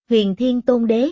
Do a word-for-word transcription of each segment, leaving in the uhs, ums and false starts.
Huyền Thiên Tôn Đế.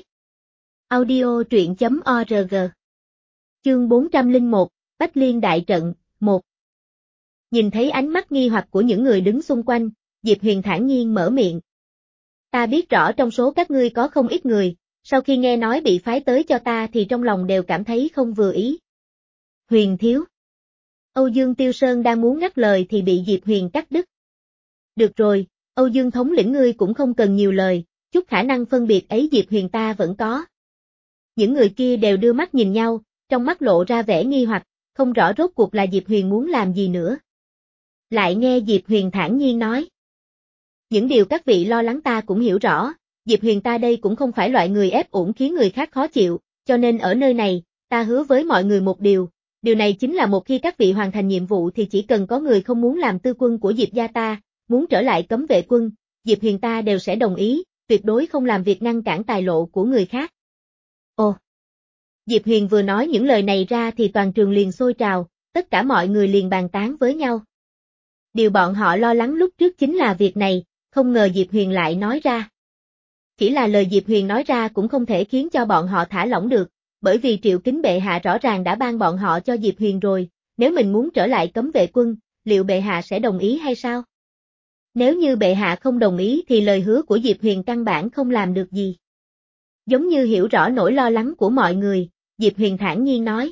Audio truyện chấm org. Chương bốn trăm lẻ một, Bách Liên Đại Trận, một. Nhìn thấy ánh mắt nghi hoặc của những người đứng xung quanh, Diệp Huyền thản nhiên mở miệng. Ta biết rõ trong số các ngươi có không ít người, sau khi nghe nói bị phái tới cho ta thì trong lòng đều cảm thấy không vừa ý. Huyền thiếu. Âu Dương Tiêu Sơn đang muốn ngắt lời thì bị Diệp Huyền cắt đứt. Được rồi, Âu Dương thống lĩnh ngươi cũng không cần nhiều lời, chút khả năng phân biệt ấy Diệp Huyền ta vẫn có. Những người kia đều đưa mắt nhìn nhau, trong mắt lộ ra vẻ nghi hoặc, không rõ rốt cuộc là Diệp Huyền muốn làm gì nữa. Lại nghe Diệp Huyền thản nhiên nói. Những điều các vị lo lắng ta cũng hiểu rõ, Diệp Huyền ta đây cũng không phải loại người ép uổng khiến người khác khó chịu, cho nên ở nơi này, ta hứa với mọi người một điều, điều này chính là một khi các vị hoàn thành nhiệm vụ thì chỉ cần có người không muốn làm tư quân của Diệp gia ta, muốn trở lại cấm vệ quân, Diệp Huyền ta đều sẽ đồng ý, tuyệt đối không làm việc ngăn cản tài lộ của người khác. Ồ! Diệp Huyền vừa nói những lời này ra thì toàn trường liền sôi trào, tất cả mọi người liền bàn tán với nhau. Điều bọn họ lo lắng lúc trước chính là việc này, không ngờ Diệp Huyền lại nói ra. Chỉ là lời Diệp Huyền nói ra cũng không thể khiến cho bọn họ thả lỏng được, bởi vì Triệu Kính bệ hạ rõ ràng đã ban bọn họ cho Diệp Huyền rồi, nếu mình muốn trở lại cấm vệ quân, liệu bệ hạ sẽ đồng ý hay sao? Nếu như bệ hạ không đồng ý thì lời hứa của Diệp Huyền căn bản không làm được gì. Giống như hiểu rõ nỗi lo lắng của mọi người, Diệp Huyền thản nhiên nói.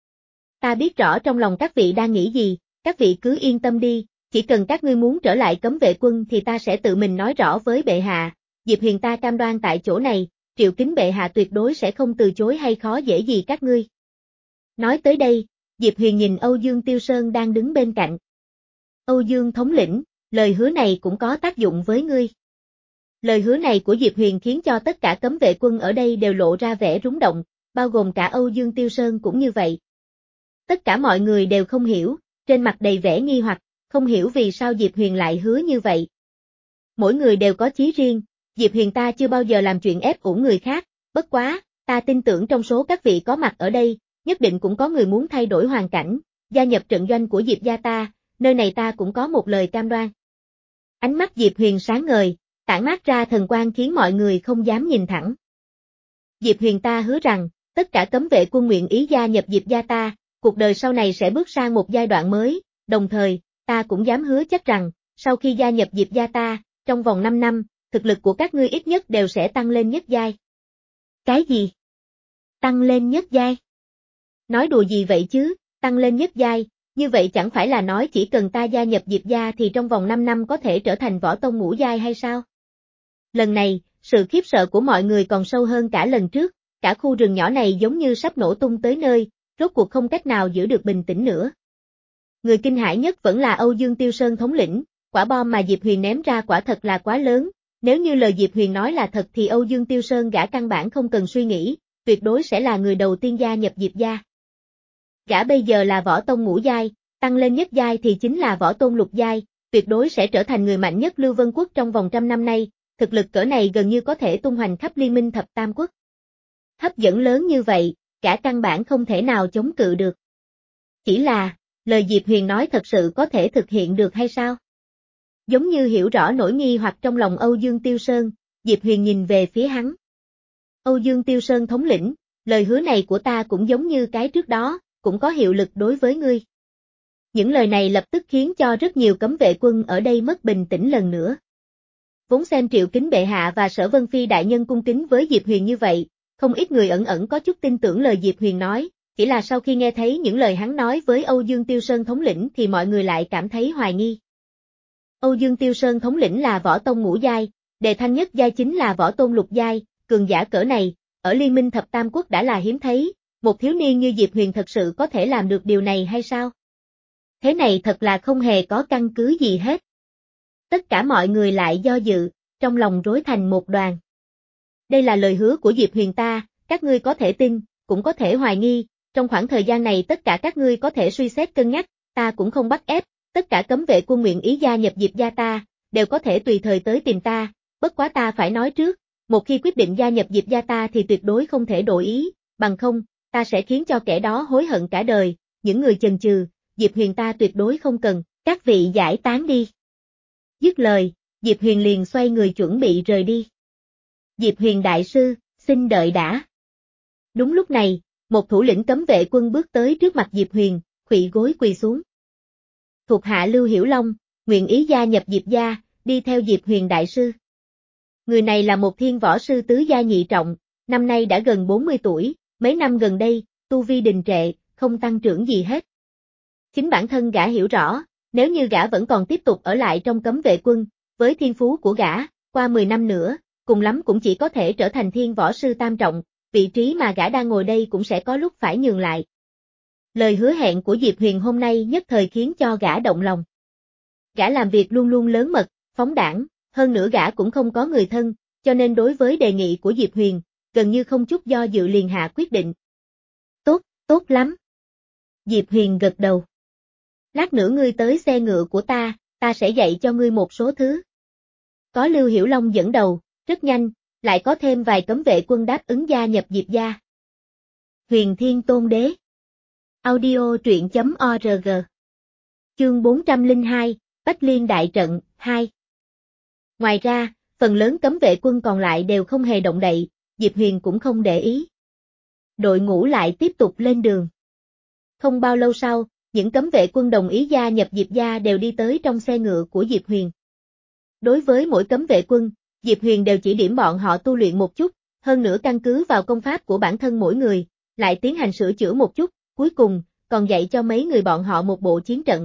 Ta biết rõ trong lòng các vị đang nghĩ gì, các vị cứ yên tâm đi, chỉ cần các ngươi muốn trở lại cấm vệ quân thì ta sẽ tự mình nói rõ với bệ hạ, Diệp Huyền ta cam đoan tại chỗ này, Triệu Kính bệ hạ tuyệt đối sẽ không từ chối hay khó dễ gì các ngươi. Nói tới đây, Diệp Huyền nhìn Âu Dương Tiêu Sơn đang đứng bên cạnh. Âu Dương thống lĩnh, lời hứa này cũng có tác dụng với ngươi. Lời hứa này của Diệp Huyền khiến cho tất cả cấm vệ quân ở đây đều lộ ra vẻ rúng động, bao gồm cả Âu Dương Tiêu Sơn cũng như vậy. Tất cả mọi người đều không hiểu, trên mặt đầy vẻ nghi hoặc, không hiểu vì sao Diệp Huyền lại hứa như vậy. Mỗi người đều có chí riêng, Diệp Huyền ta chưa bao giờ làm chuyện ép uổng người khác, bất quá, ta tin tưởng trong số các vị có mặt ở đây, nhất định cũng có người muốn thay đổi hoàn cảnh, gia nhập trận doanh của Diệp gia ta, nơi này ta cũng có một lời cam đoan. Ánh mắt Diệp Huyền sáng ngời, tản mát ra thần quang khiến mọi người không dám nhìn thẳng. Diệp Huyền ta hứa rằng, tất cả cấm vệ quân nguyện ý gia nhập Diệp gia ta, cuộc đời sau này sẽ bước sang một giai đoạn mới, đồng thời, ta cũng dám hứa chắc rằng, sau khi gia nhập Diệp gia ta, trong vòng năm năm, thực lực của các ngươi ít nhất đều sẽ tăng lên nhất giai. Cái gì? Tăng lên nhất giai? Nói đùa gì vậy chứ, tăng lên nhất giai, như vậy chẳng phải là nói chỉ cần ta gia nhập Diệp gia thì trong vòng năm năm có thể trở thành võ tông ngũ giai hay sao? Lần này, sự khiếp sợ của mọi người còn sâu hơn cả lần trước, cả khu rừng nhỏ này giống như sắp nổ tung tới nơi, rốt cuộc không cách nào giữ được bình tĩnh nữa. Người kinh hãi nhất vẫn là Âu Dương Tiêu Sơn thống lĩnh, quả bom mà Diệp Huyền ném ra quả thật là quá lớn, nếu như lời Diệp Huyền nói là thật thì Âu Dương Tiêu Sơn gã căn bản không cần suy nghĩ, tuyệt đối sẽ là người đầu tiên gia nhập Diệp gia. Gã bây giờ là võ tông ngũ giai, tăng lên nhất giai thì chính là võ tôn lục giai, tuyệt đối sẽ trở thành người mạnh nhất Lưu Vân Quốc trong vòng trăm năm nay, thực lực cỡ này gần như có thể tung hoành khắp Liên minh thập tam quốc. Hấp dẫn lớn như vậy, gã căn bản không thể nào chống cự được. Chỉ là, lời Diệp Huyền nói thật sự có thể thực hiện được hay sao? Giống như hiểu rõ nỗi nghi hoặc trong lòng Âu Dương Tiêu Sơn, Diệp Huyền nhìn về phía hắn. Âu Dương Tiêu Sơn thống lĩnh, lời hứa này của ta cũng giống như cái trước đó, cũng có hiệu lực đối với ngươi. Những lời này lập tức khiến cho rất nhiều cấm vệ quân ở đây mất bình tĩnh lần nữa. Vốn xem Triệu Kính bệ hạ và Sở Vân Phi đại nhân cung kính với Diệp Huyền như vậy, không ít người ẩn ẩn có chút tin tưởng lời Diệp Huyền nói, chỉ là sau khi nghe thấy những lời hắn nói với Âu Dương Tiêu Sơn thống lĩnh thì mọi người lại cảm thấy hoài nghi. Âu Dương Tiêu Sơn thống lĩnh là võ tông ngũ giai, đề thăng nhất giai chính là võ tôn lục giai, cường giả cỡ này, ở Liên minh thập tam quốc đã là hiếm thấy, một thiếu niên như Diệp Huyền thật sự có thể làm được điều này hay sao? Thế này thật là không hề có căn cứ gì hết. Tất cả mọi người lại do dự, trong lòng rối thành một đoàn. Đây là lời hứa của Diệp Huyền ta, các ngươi có thể tin, cũng có thể hoài nghi, trong khoảng thời gian này tất cả các ngươi có thể suy xét cân nhắc, ta cũng không bắt ép, tất cả cấm vệ quân nguyện ý gia nhập Diệp gia ta, đều có thể tùy thời tới tìm ta, bất quá ta phải nói trước, một khi quyết định gia nhập Diệp gia ta thì tuyệt đối không thể đổi ý, bằng không, ta sẽ khiến cho kẻ đó hối hận cả đời, những người chần chừ, Diệp Huyền ta tuyệt đối không cần, các vị giải tán đi. Dứt lời, Diệp Huyền liền xoay người chuẩn bị rời đi. Diệp Huyền đại sư, xin đợi đã. Đúng lúc này, một thủ lĩnh cấm vệ quân bước tới trước mặt Diệp Huyền, khuỵu gối quỳ xuống. Thuộc hạ Lưu Hiểu Long, nguyện ý gia nhập Diệp gia, đi theo Diệp Huyền đại sư. Người này là một thiên võ sư tứ gia nhị trọng, năm nay đã gần bốn mươi tuổi, mấy năm gần đây, tu vi đình trệ, không tăng trưởng gì hết. Chính bản thân gã hiểu rõ, nếu như gã vẫn còn tiếp tục ở lại trong cấm vệ quân, với thiên phú của gã, qua mười năm nữa, cùng lắm cũng chỉ có thể trở thành thiên võ sư tam trọng, vị trí mà gã đang ngồi đây cũng sẽ có lúc phải nhường lại. Lời hứa hẹn của Diệp Huyền hôm nay nhất thời khiến cho gã động lòng. Gã làm việc luôn luôn lớn mật, phóng đãng, hơn nữa gã cũng không có người thân, cho nên đối với đề nghị của Diệp Huyền, gần như không chút do dự liền hạ quyết định. Tốt, tốt lắm. Diệp Huyền gật đầu. Lát nữa ngươi tới xe ngựa của ta, ta sẽ dạy cho ngươi một số thứ. Có Lưu Hiểu Long dẫn đầu, rất nhanh, lại có thêm vài cấm vệ quân đáp ứng gia nhập Diệp gia. Huyền Thiên Tôn Đế. Audio truyện chấm org. Chương bốn trăm lẻ hai, Bách Liên Đại Trận, hai. Ngoài ra, phần lớn cấm vệ quân còn lại đều không hề động đậy, Diệp Huyền cũng không để ý. Đội ngũ lại tiếp tục lên đường. Không bao lâu sau, những cấm vệ quân đồng ý gia nhập Diệp gia đều đi tới trong xe ngựa của Diệp Huyền. Đối với mỗi cấm vệ quân, Diệp Huyền đều chỉ điểm bọn họ tu luyện một chút, hơn nữa căn cứ vào công pháp của bản thân mỗi người, lại tiến hành sửa chữa một chút, cuối cùng, còn dạy cho mấy người bọn họ một bộ chiến trận.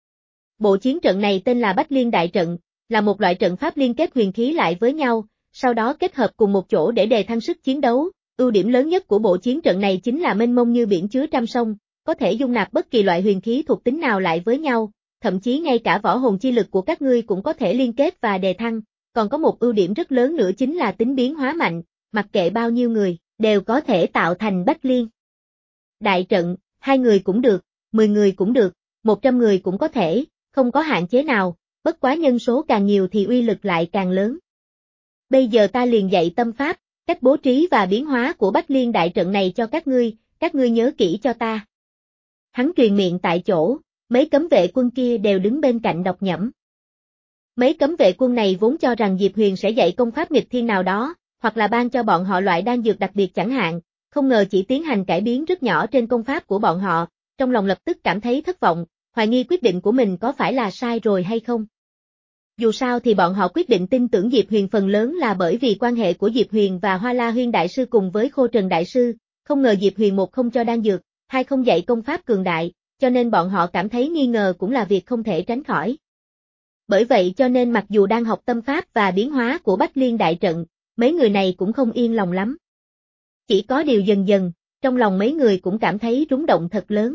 Bộ chiến trận này tên là Bách Liên Đại Trận, là một loại trận pháp liên kết huyền khí lại với nhau, sau đó kết hợp cùng một chỗ để đề thăng sức chiến đấu. Ưu điểm lớn nhất của bộ chiến trận này chính là mênh mông như biển chứa trăm sông, có thể dung nạp bất kỳ loại huyền khí thuộc tính nào lại với nhau, thậm chí ngay cả võ hồn chi lực của các ngươi cũng có thể liên kết và đề thăng, còn có một ưu điểm rất lớn nữa chính là tính biến hóa mạnh, mặc kệ bao nhiêu người, đều có thể tạo thành Bách Liên. Đại trận, hai người cũng được, mười người cũng được, một trăm người cũng có thể, không có hạn chế nào, bất quá nhân số càng nhiều thì uy lực lại càng lớn. Bây giờ ta liền dạy tâm pháp, cách bố trí và biến hóa của Bách Liên Đại Trận này cho các ngươi, các ngươi nhớ kỹ cho ta. Hắn truyền miệng tại chỗ, mấy cấm vệ quân kia đều đứng bên cạnh đọc nhẩm. Mấy cấm vệ quân này vốn cho rằng Diệp Huyền sẽ dạy công pháp nghịch thiên nào đó, hoặc là ban cho bọn họ loại đan dược đặc biệt chẳng hạn, không ngờ chỉ tiến hành cải biến rất nhỏ trên công pháp của bọn họ, trong lòng lập tức cảm thấy thất vọng, hoài nghi quyết định của mình có phải là sai rồi hay không. Dù sao thì bọn họ quyết định tin tưởng Diệp Huyền phần lớn là bởi vì quan hệ của Diệp Huyền và Hoa La Huyên Đại Sư cùng với Khô Trần Đại Sư, không ngờ Diệp Huyền một không cho đan dược, hai không dạy công pháp cường đại, cho nên bọn họ cảm thấy nghi ngờ cũng là việc không thể tránh khỏi. Bởi vậy cho nên mặc dù đang học tâm pháp và biến hóa của Bách Liên Đại Trận, mấy người này cũng không yên lòng lắm. Chỉ có điều dần dần, trong lòng mấy người cũng cảm thấy rúng động thật lớn.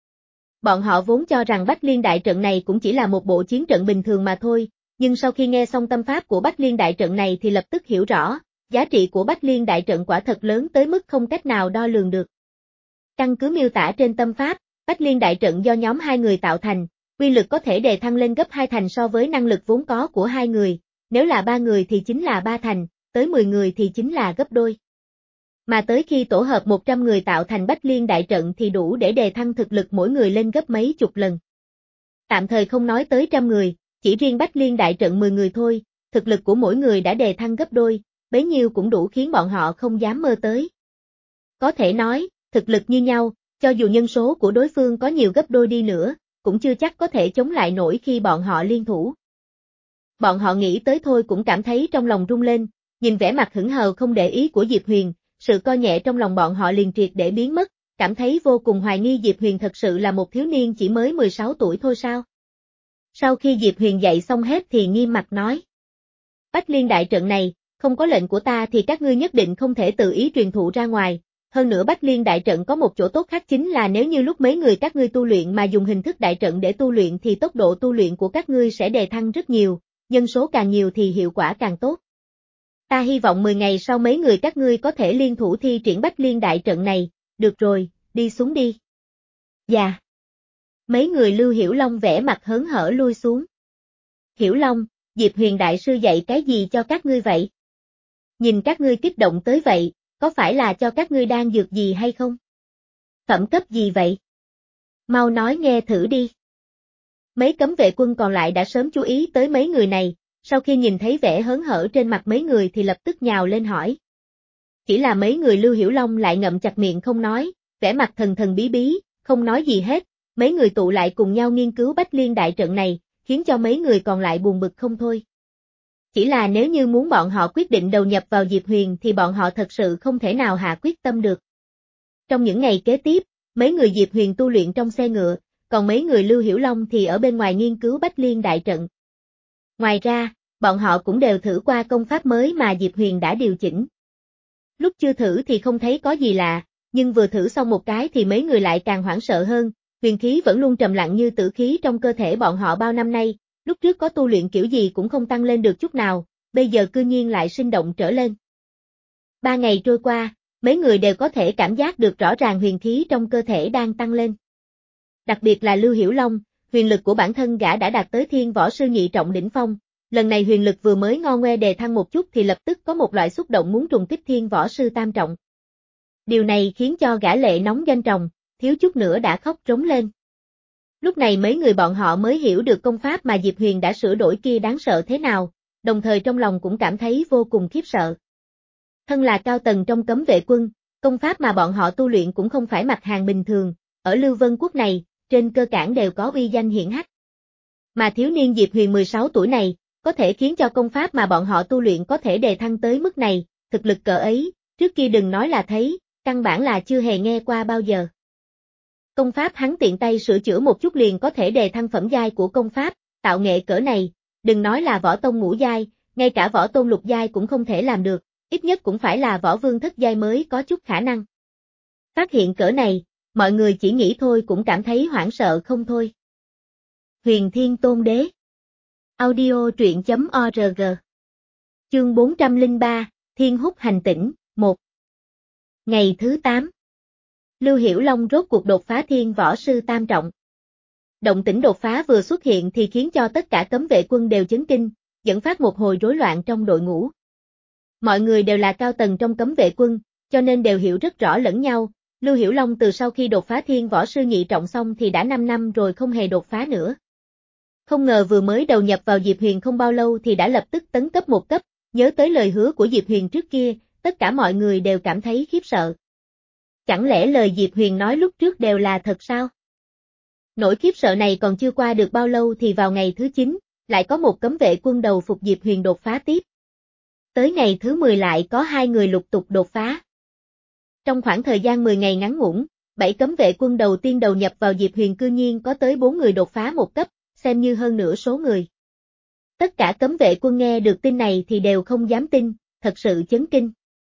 Bọn họ vốn cho rằng Bách Liên Đại Trận này cũng chỉ là một bộ chiến trận bình thường mà thôi, nhưng sau khi nghe xong tâm pháp của Bách Liên Đại Trận này thì lập tức hiểu rõ, giá trị của Bách Liên Đại Trận quả thật lớn tới mức không cách nào đo lường được. Căn cứ miêu tả trên tâm pháp, Bách Liên Đại Trận do nhóm hai người tạo thành, uy lực có thể đề thăng lên gấp hai thành so với năng lực vốn có của hai người, nếu là ba người thì chính là ba thành, tới mười người thì chính là gấp đôi. Mà tới khi tổ hợp một trăm người tạo thành Bách Liên Đại Trận thì đủ để đề thăng thực lực mỗi người lên gấp mấy chục lần. Tạm thời không nói tới trăm người, chỉ riêng Bách Liên Đại Trận mười người thôi, thực lực của mỗi người đã đề thăng gấp đôi, bấy nhiêu cũng đủ khiến bọn họ không dám mơ tới. Có thể nói, thực lực như nhau, cho dù nhân số của đối phương có nhiều gấp đôi đi nữa, cũng chưa chắc có thể chống lại nổi khi bọn họ liên thủ. Bọn họ nghĩ tới thôi cũng cảm thấy trong lòng rung lên, nhìn vẻ mặt hững hờ không để ý của Diệp Huyền, sự coi nhẹ trong lòng bọn họ liền triệt để biến mất, cảm thấy vô cùng hoài nghi Diệp Huyền thật sự là một thiếu niên chỉ mới mười sáu tuổi thôi sao. Sau khi Diệp Huyền dạy xong hết thì nghiêm mặt nói. Bách Liên Đại Trận này, không có lệnh của ta thì các ngươi nhất định không thể tự ý truyền thụ ra ngoài. Hơn nữa Bách Liên Đại Trận có một chỗ tốt khác chính là nếu như lúc mấy người các ngươi tu luyện mà dùng hình thức đại trận để tu luyện thì tốc độ tu luyện của các ngươi sẽ đề thăng rất nhiều, nhân số càng nhiều thì hiệu quả càng tốt. Ta hy vọng mười ngày sau mấy người các ngươi có thể liên thủ thi triển Bách Liên Đại Trận này, được rồi, đi xuống đi. Dạ. Mấy người Lưu Hiểu Long vẽ mặt hớn hở lui xuống. Hiểu Long, Diệp Huyền Đại Sư dạy cái gì cho các ngươi vậy? Nhìn các ngươi kích động tới vậy, có phải là cho các ngươi đan dược gì hay không? Phẩm cấp gì vậy? Mau nói nghe thử đi. Mấy cấm vệ quân còn lại đã sớm chú ý tới mấy người này, Sau khi nhìn thấy vẻ hớn hở trên mặt mấy người thì lập tức nhào lên hỏi. Chỉ là mấy người Lưu Hiểu Long lại ngậm chặt miệng không nói, vẻ mặt thần thần bí bí, không nói gì hết, mấy người tụ lại cùng nhau nghiên cứu Bách Liên đại trận này, khiến cho mấy người còn lại buồn bực không thôi. Chỉ là nếu như muốn bọn họ quyết định đầu nhập vào Diệp Huyền thì bọn họ thật sự không thể nào hạ quyết tâm được. Trong những ngày kế tiếp, mấy người Diệp Huyền tu luyện trong xe ngựa, còn mấy người Lưu Hiểu Long thì ở bên ngoài nghiên cứu Bách Liên đại trận. Ngoài ra, bọn họ cũng đều thử qua công pháp mới mà Diệp Huyền đã điều chỉnh. Lúc chưa thử thì không thấy có gì lạ, nhưng vừa thử xong một cái thì mấy người lại càng hoảng sợ hơn, huyền khí vẫn luôn trầm lặng như tử khí trong cơ thể bọn họ bao năm nay, lúc trước có tu luyện kiểu gì cũng không tăng lên được chút nào, bây giờ cư nhiên lại sinh động trở lên. Ba ngày trôi qua, mấy người đều có thể cảm giác được rõ ràng huyền khí trong cơ thể đang tăng lên. Đặc biệt là Lưu Hiểu Long, huyền lực của bản thân gã đã đạt tới thiên võ sư nhị trọng đỉnh phong, lần này huyền lực vừa mới ngo ngoe đề thăng một chút thì lập tức có một loại xúc động muốn trùng kích thiên võ sư tam trọng. Điều này khiến cho gã lệ nóng doanh tròng, thiếu chút nữa đã khóc rống lên. Lúc này mấy người bọn họ mới hiểu được công pháp mà Diệp Huyền đã sửa đổi kia đáng sợ thế nào, đồng thời trong lòng cũng cảm thấy vô cùng khiếp sợ. Thân là cao tầng trong cấm vệ quân, công pháp mà bọn họ tu luyện cũng không phải mặt hàng bình thường, ở Lưu Vân Quốc này, trên cơ bản đều có uy danh hiển hách. Mà thiếu niên Diệp Huyền mười sáu tuổi này, có thể khiến cho công pháp mà bọn họ tu luyện có thể đề thăng tới mức này, thực lực cỡ ấy, trước kia đừng nói là thấy, căn bản là chưa hề nghe qua bao giờ. Công pháp hắn tiện tay sửa chữa một chút liền có thể đề thăng phẩm giai của công pháp, tạo nghệ cỡ này, đừng nói là võ tông ngũ giai, ngay cả võ tôn lục giai cũng không thể làm được, ít nhất cũng phải là võ vương thất giai mới có chút khả năng. Phát hiện cỡ này, mọi người chỉ nghĩ thôi cũng cảm thấy hoảng sợ không thôi. Huyền Thiên Tôn Đế Audio truyện chấm org Chương bốn trăm lẻ ba, Thiên Húc hành tỉnh, một Ngày thứ tám Lưu Hiểu Long rốt cuộc đột phá thiên võ sư tam trọng. Động tĩnh đột phá vừa xuất hiện thì khiến cho tất cả cấm vệ quân đều chấn kinh, dẫn phát một hồi rối loạn trong đội ngũ. Mọi người đều là cao tầng trong cấm vệ quân, cho nên đều hiểu rất rõ lẫn nhau. Lưu Hiểu Long từ sau khi đột phá thiên võ sư nhị trọng xong thì đã năm năm rồi không hề đột phá nữa. Không ngờ vừa mới đầu nhập vào Diệp Huyền không bao lâu thì đã lập tức tấn cấp một cấp, nhớ tới lời hứa của Diệp Huyền trước kia, tất cả mọi người đều cảm thấy khiếp sợ. Chẳng lẽ lời Diệp Huyền nói lúc trước đều là thật sao? Nỗi khiếp sợ này còn chưa qua được bao lâu thì vào ngày thứ chín, lại có một cấm vệ quân đầu phục Diệp Huyền đột phá tiếp. Tới ngày thứ mười lại có hai người lục tục đột phá. Trong khoảng thời gian mười ngày ngắn ngủn, bảy cấm vệ quân đầu tiên đầu nhập vào Diệp Huyền cư nhiên có tới bốn người đột phá một cấp, xem như hơn nửa số người. Tất cả cấm vệ quân nghe được tin này thì đều không dám tin, thật sự chấn kinh.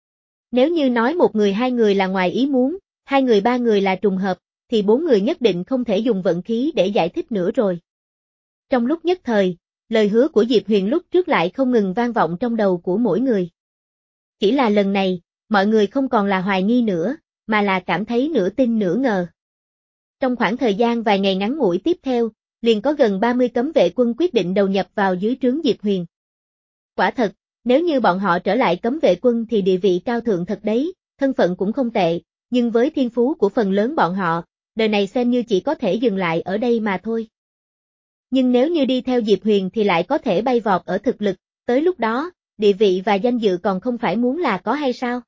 Nếu như nói một người hai người là ngoài ý muốn, hai người ba người là trùng hợp, thì bốn người nhất định không thể dùng vận khí để giải thích nữa rồi. Trong lúc nhất thời, lời hứa của Diệp Huyền lúc trước lại không ngừng vang vọng trong đầu của mỗi người. Chỉ là lần này, mọi người không còn là hoài nghi nữa, mà là cảm thấy nửa tin nửa ngờ. Trong khoảng thời gian vài ngày ngắn ngủi tiếp theo, liền có gần ba mươi cấm vệ quân quyết định đầu nhập vào dưới trướng Diệp Huyền. Quả thật, nếu như bọn họ trở lại cấm vệ quân thì địa vị cao thượng thật đấy, thân phận cũng không tệ, nhưng với thiên phú của phần lớn bọn họ, đời này xem như chỉ có thể dừng lại ở đây mà thôi. Nhưng nếu như đi theo Diệp Huyền thì lại có thể bay vọt ở thực lực, tới lúc đó, địa vị và danh dự còn không phải muốn là có hay sao?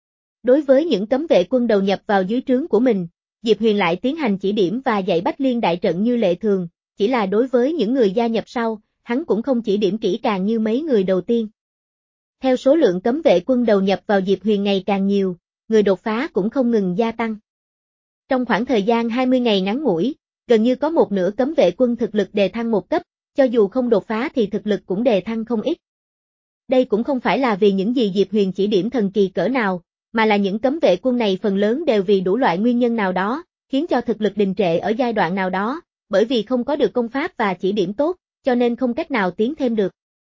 Đối với những cấm vệ quân đầu nhập vào dưới trướng của mình, Diệp Huyền lại tiến hành chỉ điểm và dạy Bách Liên đại trận như lệ thường, chỉ là đối với những người gia nhập sau, hắn cũng không chỉ điểm kỹ càng như mấy người đầu tiên. Theo số lượng cấm vệ quân đầu nhập vào Diệp Huyền ngày càng nhiều, người đột phá cũng không ngừng gia tăng. Trong khoảng thời gian hai mươi ngày ngắn ngủi, gần như có một nửa cấm vệ quân thực lực đề thăng một cấp, cho dù không đột phá thì thực lực cũng đề thăng không ít. Đây cũng không phải là vì những gì Diệp Huyền chỉ điểm thần kỳ cỡ nào, mà là những cấm vệ quân này phần lớn đều vì đủ loại nguyên nhân nào đó, khiến cho thực lực đình trệ ở giai đoạn nào đó, bởi vì không có được công pháp và chỉ điểm tốt, cho nên không cách nào tiến thêm được.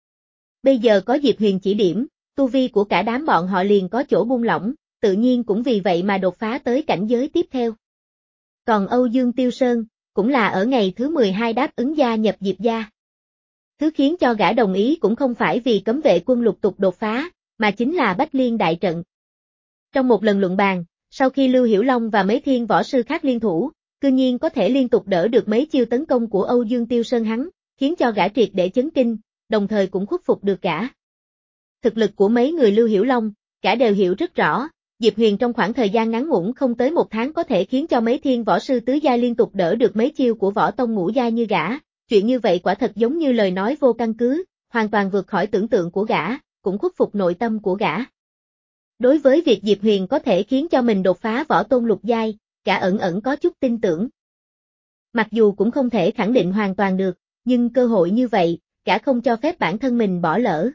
Bây giờ có Diệp Huyền chỉ điểm, tu vi của cả đám bọn họ liền có chỗ buông lỏng, tự nhiên cũng vì vậy mà đột phá tới cảnh giới tiếp theo. Còn Âu Dương Tiêu Sơn, cũng là ở ngày thứ mười hai đáp ứng gia nhập Diệp gia. Thứ khiến cho gã đồng ý cũng không phải vì cấm vệ quân lục tục đột phá, mà chính là Bách Liên đại trận. Trong một lần luận bàn, sau khi Lưu Hiểu Long và mấy thiên võ sư khác liên thủ, cư nhiên có thể liên tục đỡ được mấy chiêu tấn công của Âu Dương Tiêu Sơn hắn, khiến cho gã triệt để chấn kinh, đồng thời cũng khuất phục được gã. Thực lực của mấy người Lưu Hiểu Long, gã đều hiểu rất rõ, Diệp Huyền trong khoảng thời gian ngắn ngủn không tới một tháng có thể khiến cho mấy thiên võ sư tứ giai liên tục đỡ được mấy chiêu của võ tông ngũ giai như gã, chuyện như vậy quả thật giống như lời nói vô căn cứ, hoàn toàn vượt khỏi tưởng tượng của gã, cũng khuất phục nội tâm của gã. Đối với việc Diệp Huyền có thể khiến cho mình đột phá võ tôn lục giai, gã ẩn ẩn có chút tin tưởng. Mặc dù cũng không thể khẳng định hoàn toàn được, nhưng cơ hội như vậy, gã không cho phép bản thân mình bỏ lỡ.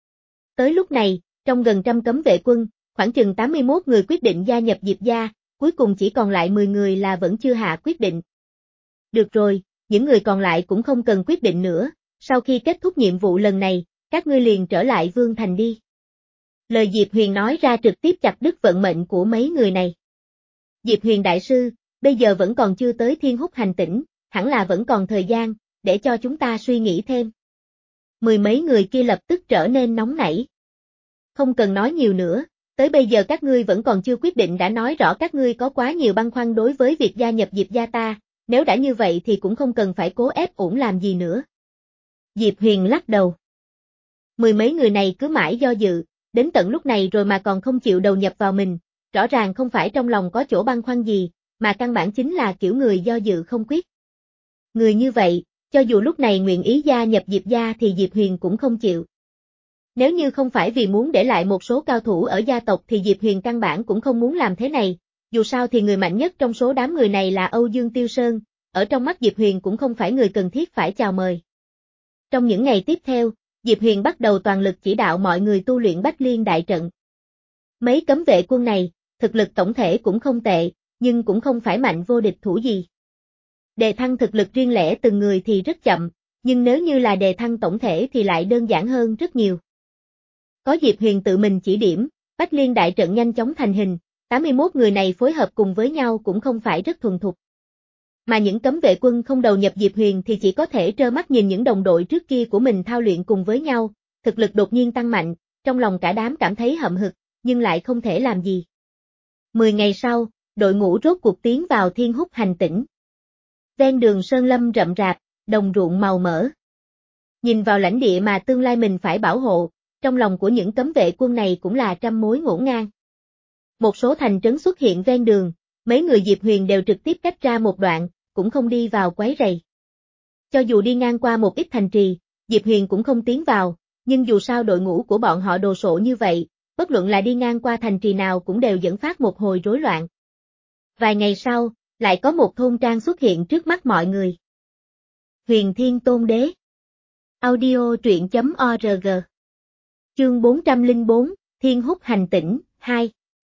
Tới lúc này, trong gần trăm cấm vệ quân, khoảng chừng tám mươi mốt người quyết định gia nhập Diệp gia, cuối cùng chỉ còn lại mười người là vẫn chưa hạ quyết định. Được rồi, những người còn lại cũng không cần quyết định nữa, sau khi kết thúc nhiệm vụ lần này, các ngươi liền trở lại Vương Thành đi. Lời Diệp Huyền nói ra trực tiếp chặt đứt vận mệnh của mấy người này. Diệp Huyền đại sư, bây giờ vẫn còn chưa tới Thiên Húc hành tỉnh, hẳn là vẫn còn thời gian, để cho chúng ta suy nghĩ thêm. Mười mấy người kia lập tức trở nên nóng nảy. Không cần nói nhiều nữa, tới bây giờ các ngươi vẫn còn chưa quyết định đã nói rõ các ngươi có quá nhiều băn khoăn đối với việc gia nhập Diệp gia ta, nếu đã như vậy thì cũng không cần phải cố ép ổn làm gì nữa. Diệp Huyền lắc đầu. Mười mấy người này cứ mãi do dự, đến tận lúc này rồi mà còn không chịu đầu nhập vào mình, rõ ràng không phải trong lòng có chỗ băn khoăn gì, mà căn bản chính là kiểu người do dự không quyết. Người như vậy, cho dù lúc này nguyện ý gia nhập Diệp gia thì Diệp Huyền cũng không chịu. Nếu như không phải vì muốn để lại một số cao thủ ở gia tộc thì Diệp Huyền căn bản cũng không muốn làm thế này, dù sao thì người mạnh nhất trong số đám người này là Âu Dương Tiêu Sơn, ở trong mắt Diệp Huyền cũng không phải người cần thiết phải chào mời. Trong những ngày tiếp theo, Diệp Huyền bắt đầu toàn lực chỉ đạo mọi người tu luyện Bách Liên đại trận. Mấy cấm vệ quân này, thực lực tổng thể cũng không tệ, nhưng cũng không phải mạnh vô địch thủ gì. Đề thăng thực lực riêng lẻ từng người thì rất chậm, nhưng nếu như là đề thăng tổng thể thì lại đơn giản hơn rất nhiều. Có Diệp Huyền tự mình chỉ điểm, Bách Liên đại trận nhanh chóng thành hình, tám mươi mốt người này phối hợp cùng với nhau cũng không phải rất thuần thục. Mà những cấm vệ quân không đầu nhập Diệp Huyền thì chỉ có thể trơ mắt nhìn những đồng đội trước kia của mình thao luyện cùng với nhau, thực lực đột nhiên tăng mạnh, trong lòng cả đám cảm thấy hậm hực, nhưng lại không thể làm gì. Mười ngày sau, đội ngũ rốt cuộc tiến vào Thiên Húc hành tỉnh. Ven đường sơn lâm rậm rạp, đồng ruộng màu mỡ. Nhìn vào lãnh địa mà tương lai mình phải bảo hộ, trong lòng của những cấm vệ quân này cũng là trăm mối ngổn ngang. Một số thành trấn xuất hiện ven đường, mấy người Diệp Huyền đều trực tiếp cách ra một đoạn, cũng không đi vào quấy rầy. Cho dù đi ngang qua một ít thành trì, Diệp Huyền cũng không tiến vào, nhưng dù sao đội ngũ của bọn họ đồ sộ như vậy, bất luận là đi ngang qua thành trì nào cũng đều dẫn phát một hồi rối loạn. Vài ngày sau, lại có một thôn trang xuất hiện trước mắt mọi người. Huyền Thiên Tôn Đế. Audio truyện chấm org. Chương bốn trăm lẻ bốn, Thiên Húc hành tỉnh, hai.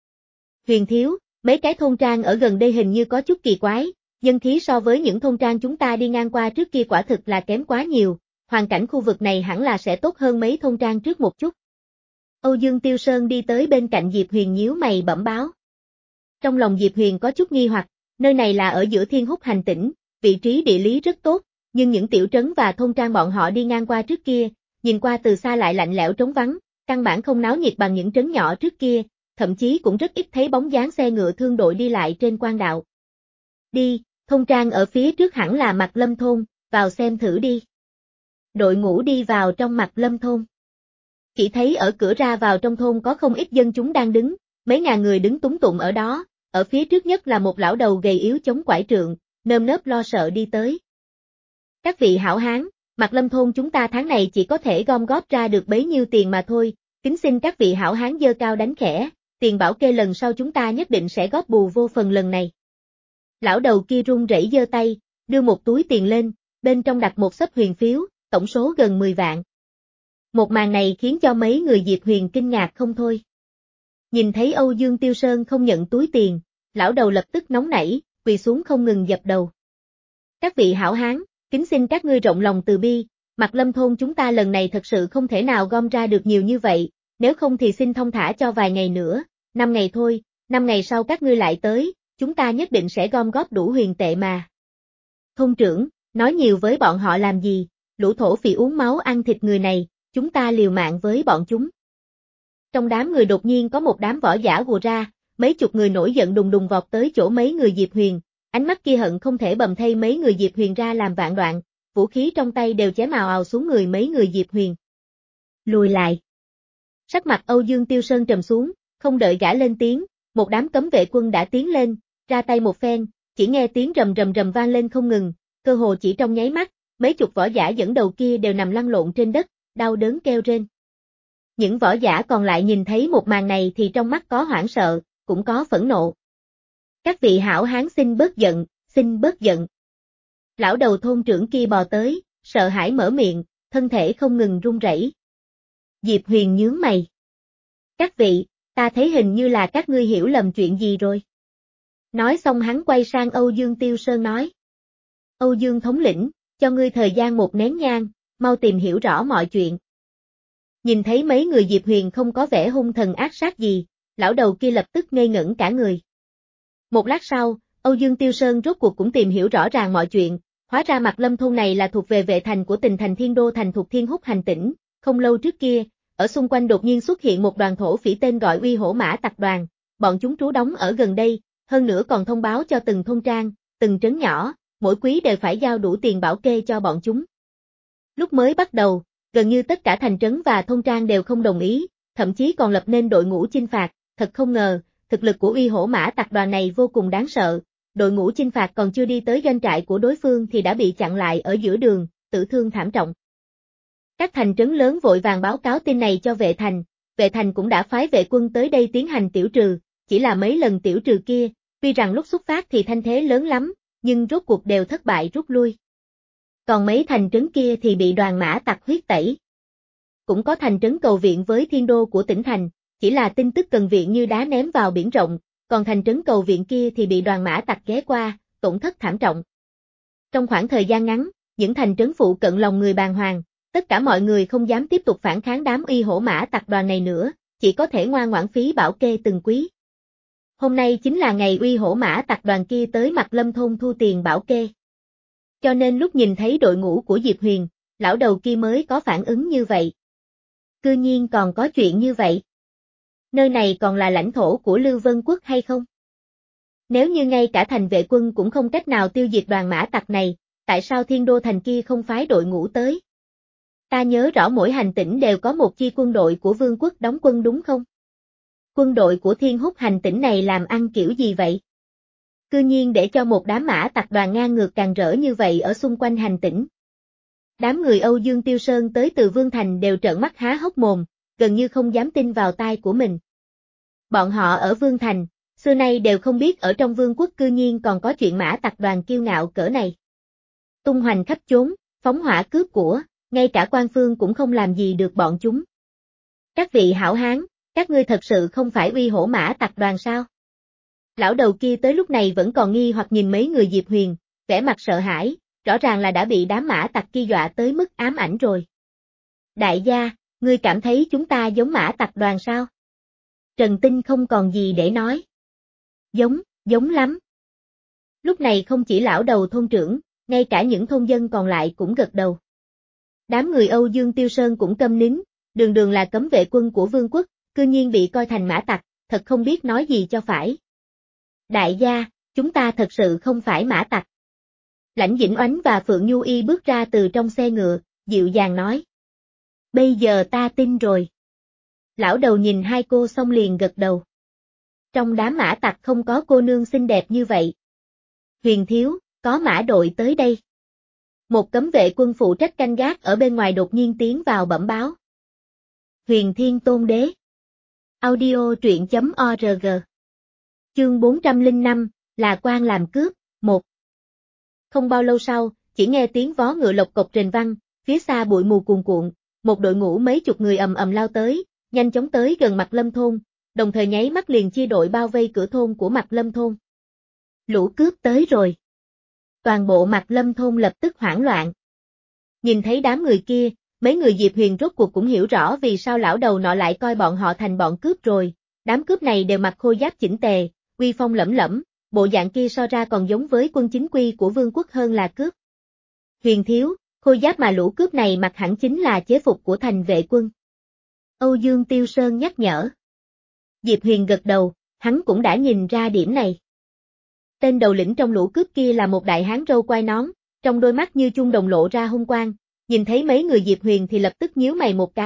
Huyền Thiếu, mấy cái thôn trang ở gần đây hình như có chút kỳ quái, dân khí so với những thôn trang chúng ta đi ngang qua trước kia quả thực là kém quá nhiều, hoàn cảnh khu vực này hẳn là sẽ tốt hơn mấy thôn trang trước một chút. Âu Dương Tiêu Sơn đi tới bên cạnh Diệp Huyền nhíu mày bẩm báo. Trong lòng Diệp Huyền có chút nghi hoặc, nơi này là ở giữa Thiên Húc hành tỉnh, vị trí địa lý rất tốt, nhưng những tiểu trấn và thôn trang bọn họ đi ngang qua trước kia, nhìn qua từ xa lại lạnh lẽo trống vắng, căn bản không náo nhiệt bằng những trấn nhỏ trước kia, thậm chí cũng rất ít thấy bóng dáng xe ngựa thương đội đi lại trên quan đạo. Đi, thôn trang ở phía trước hẳn là Mạc Lâm thôn, vào xem thử đi. Đội ngũ đi vào trong Mạc Lâm thôn. Chỉ thấy ở cửa ra vào trong thôn có không ít dân chúng đang đứng, mấy ngàn người đứng túng tụng ở đó, ở phía trước nhất là một lão đầu gầy yếu chống quải trượng, nơm nớp lo sợ đi tới. Các vị hảo hán, Mạc Lâm thôn chúng ta tháng này chỉ có thể gom góp ra được bấy nhiêu tiền mà thôi, kính xin các vị hảo hán giơ cao đánh khẽ, tiền bảo kê lần sau chúng ta nhất định sẽ góp bù vô phần lần này. Lão đầu kia run rẩy giơ tay, đưa một túi tiền lên, bên trong đặt một xấp huyền phiếu, tổng số gần mười vạn. Một màn này khiến cho mấy người Diệp Huyền kinh ngạc không thôi. Nhìn thấy Âu Dương Tiêu Sơn không nhận túi tiền, lão đầu lập tức nóng nảy, quỳ xuống không ngừng dập đầu. Các vị hảo hán, kính xin các ngươi rộng lòng từ bi, Mạc Lâm thôn chúng ta lần này thật sự không thể nào gom ra được nhiều như vậy, nếu không thì xin thông thả cho vài ngày nữa, năm ngày thôi, năm ngày sau các ngươi lại tới, chúng ta nhất định sẽ gom góp đủ huyền tệ mà. Thôn trưởng, nói nhiều với bọn họ làm gì, lũ thổ phỉ uống máu ăn thịt người này, chúng ta liều mạng với bọn chúng. Trong đám người đột nhiên có một đám võ giả hùa ra, mấy chục người nổi giận đùng đùng vọt tới chỗ mấy người Diệp Huyền, ánh mắt kia hận không thể bầm thay mấy người Diệp Huyền ra làm vạn đoạn, vũ khí trong tay đều chém ào ào xuống người mấy người Diệp Huyền. Lùi lại. Sắc mặt Âu Dương Tiêu Sơn trầm xuống, không đợi gã lên tiếng, một đám cấm vệ quân đã tiến lên, ra tay một phen, chỉ nghe tiếng rầm rầm rầm vang lên không ngừng, cơ hồ chỉ trong nháy mắt, mấy chục võ giả dẫn đầu kia đều nằm lăn lộn trên đất, đau đớn kêu rên. Những võ giả còn lại nhìn thấy một màn này thì trong mắt có hoảng sợ, cũng có phẫn nộ. Các vị hảo hán xin bớt giận, xin bớt giận. Lão đầu thôn trưởng kia bò tới, sợ hãi mở miệng, thân thể không ngừng run rẩy. Diệp Huyền nhướng mày. Các vị, ta thấy hình như là các ngươi hiểu lầm chuyện gì rồi. Nói xong hắn quay sang Âu Dương Tiêu Sơn nói. Âu Dương thống lĩnh, cho ngươi thời gian một nén nhang, mau tìm hiểu rõ mọi chuyện. Nhìn thấy mấy người Diệp Huyền không có vẻ hung thần ác sát gì, lão đầu kia lập tức ngây ngẩn cả người. Một lát sau, Âu Dương Tiêu Sơn rốt cuộc cũng tìm hiểu rõ ràng mọi chuyện, hóa ra Mạc Lâm thôn này là thuộc về vệ thành của Tình Thành Thiên Đô thành thuộc Thiên Húc hành tỉnh, không lâu trước kia, ở xung quanh đột nhiên xuất hiện một đoàn thổ phỉ tên gọi Uy Hổ Mã Tặc đoàn, bọn chúng trú đóng ở gần đây, hơn nữa còn thông báo cho từng thôn trang, từng trấn nhỏ, mỗi quý đều phải giao đủ tiền bảo kê cho bọn chúng. Lúc mới bắt đầu, gần như tất cả thành trấn và thôn trang đều không đồng ý, thậm chí còn lập nên đội ngũ chinh phạt, thật không ngờ, thực lực của Uy Hổ Mã Tặc đoàn này vô cùng đáng sợ, đội ngũ chinh phạt còn chưa đi tới doanh trại của đối phương thì đã bị chặn lại ở giữa đường, tử thương thảm trọng. Các thành trấn lớn vội vàng báo cáo tin này cho vệ thành, vệ thành cũng đã phái vệ quân tới đây tiến hành tiểu trừ, chỉ là mấy lần tiểu trừ kia, tuy rằng lúc xuất phát thì thanh thế lớn lắm, nhưng rốt cuộc đều thất bại rút lui. Còn mấy thành trấn kia thì bị đoàn mã tặc huyết tẩy. Cũng có thành trấn cầu viện với thiên đô của tỉnh thành, chỉ là tin tức cần viện như đá ném vào biển rộng, còn thành trấn cầu viện kia thì bị đoàn mã tặc ghé qua, tổn thất thảm trọng. Trong khoảng thời gian ngắn, những thành trấn phụ cận lòng người bàng hoàng, tất cả mọi người không dám tiếp tục phản kháng đám Uy Hổ Mã Tặc đoàn này nữa, chỉ có thể ngoan ngoãn phí bảo kê từng quý. Hôm nay chính là ngày Uy Hổ Mã Tặc đoàn kia tới Mạc Lâm thôn thu tiền bảo kê. Cho nên lúc nhìn thấy đội ngũ của Diệp Huyền, lão đầu kia mới có phản ứng như vậy. Cư nhiên còn có chuyện như vậy. Nơi này còn là lãnh thổ của Lưu Vân Quốc hay không? Nếu như ngay cả thành vệ quân cũng không cách nào tiêu diệt đoàn mã tặc này, tại sao thiên đô thành kia không phái đội ngũ tới? Ta nhớ rõ mỗi hành tỉnh đều có một chi quân đội của vương quốc đóng quân đúng không? Quân đội của Thiên Húc hành tỉnh này làm ăn kiểu gì vậy? Cư nhiên để cho một đám mã tặc đoàn ngang ngược càng rỡ như vậy ở xung quanh hành tỉnh. Đám người Âu Dương Tiêu Sơn tới từ Vương Thành đều trợn mắt há hốc mồm, gần như không dám tin vào tai của mình. Bọn họ ở Vương Thành, xưa nay đều không biết ở trong vương quốc cư nhiên còn có chuyện mã tặc đoàn kiêu ngạo cỡ này. Tung hoành khắp chốn, phóng hỏa cướp của, ngay cả quan phương cũng không làm gì được bọn chúng. Các vị hảo hán, các ngươi thật sự không phải Uy Hổ Mã Tặc đoàn sao? Lão đầu kia tới lúc này vẫn còn nghi hoặc nhìn mấy người Diệp Huyền, vẻ mặt sợ hãi, rõ ràng là đã bị đám mã tặc kia dọa tới mức ám ảnh rồi. Đại gia, ngươi cảm thấy chúng ta giống mã tặc đoàn sao? Trần Tinh không còn gì để nói. Giống, giống lắm. Lúc này không chỉ lão đầu thôn trưởng, ngay cả những thôn dân còn lại cũng gật đầu. Đám người Âu Dương Tiêu Sơn cũng câm nín, đường đường là cấm vệ quân của vương quốc, cư nhiên bị coi thành mã tặc, thật không biết nói gì cho phải. Đại gia, chúng ta thật sự không phải mã tặc. Lãnh Dĩnh Oánh và Phượng Nhu Y bước ra từ trong xe ngựa, dịu dàng nói. Bây giờ ta tin rồi. Lão đầu nhìn hai cô xong liền gật đầu. Trong đám mã tặc không có cô nương xinh đẹp như vậy. Huyền thiếu, có mã đội tới đây. Một cấm vệ quân phụ trách canh gác ở bên ngoài đột nhiên tiến vào bẩm báo. Huyền Thiên Tôn Đế. Audio truyện chấm org. Chương bốn trăm lẻ năm, là quan làm cướp, một. Không bao lâu sau, chỉ nghe tiếng vó ngựa lộc cộc rền vang, phía xa bụi mù cuồn cuộn, một đội ngũ mấy chục người ầm ầm lao tới, nhanh chóng tới gần Mạc Lâm thôn, đồng thời nháy mắt liền chia đội bao vây cửa thôn của Mạc Lâm thôn. Lũ cướp tới rồi. Toàn bộ Mạc Lâm thôn lập tức hoảng loạn. Nhìn thấy đám người kia, mấy người Diệp Huyền rốt cuộc cũng hiểu rõ vì sao lão đầu nọ lại coi bọn họ thành bọn cướp rồi, đám cướp này đều mặc khôi giáp chỉnh tề, uy phong lẫm lẫm, bộ dạng kia so ra còn giống với quân chính quy của vương quốc hơn là cướp. Huyền thiếu, khôi giáp mà lũ cướp này mặc hẳn chính là chế phục của thành vệ quân. Âu Dương Tiêu Sơn nhắc nhở. Diệp Huyền gật đầu, hắn cũng đã nhìn ra điểm này. Tên đầu lĩnh trong lũ cướp kia là một đại hán râu quai nón, trong đôi mắt như chung đồng lộ ra hung quang, nhìn thấy mấy người Diệp Huyền thì lập tức nhíu mày một cái,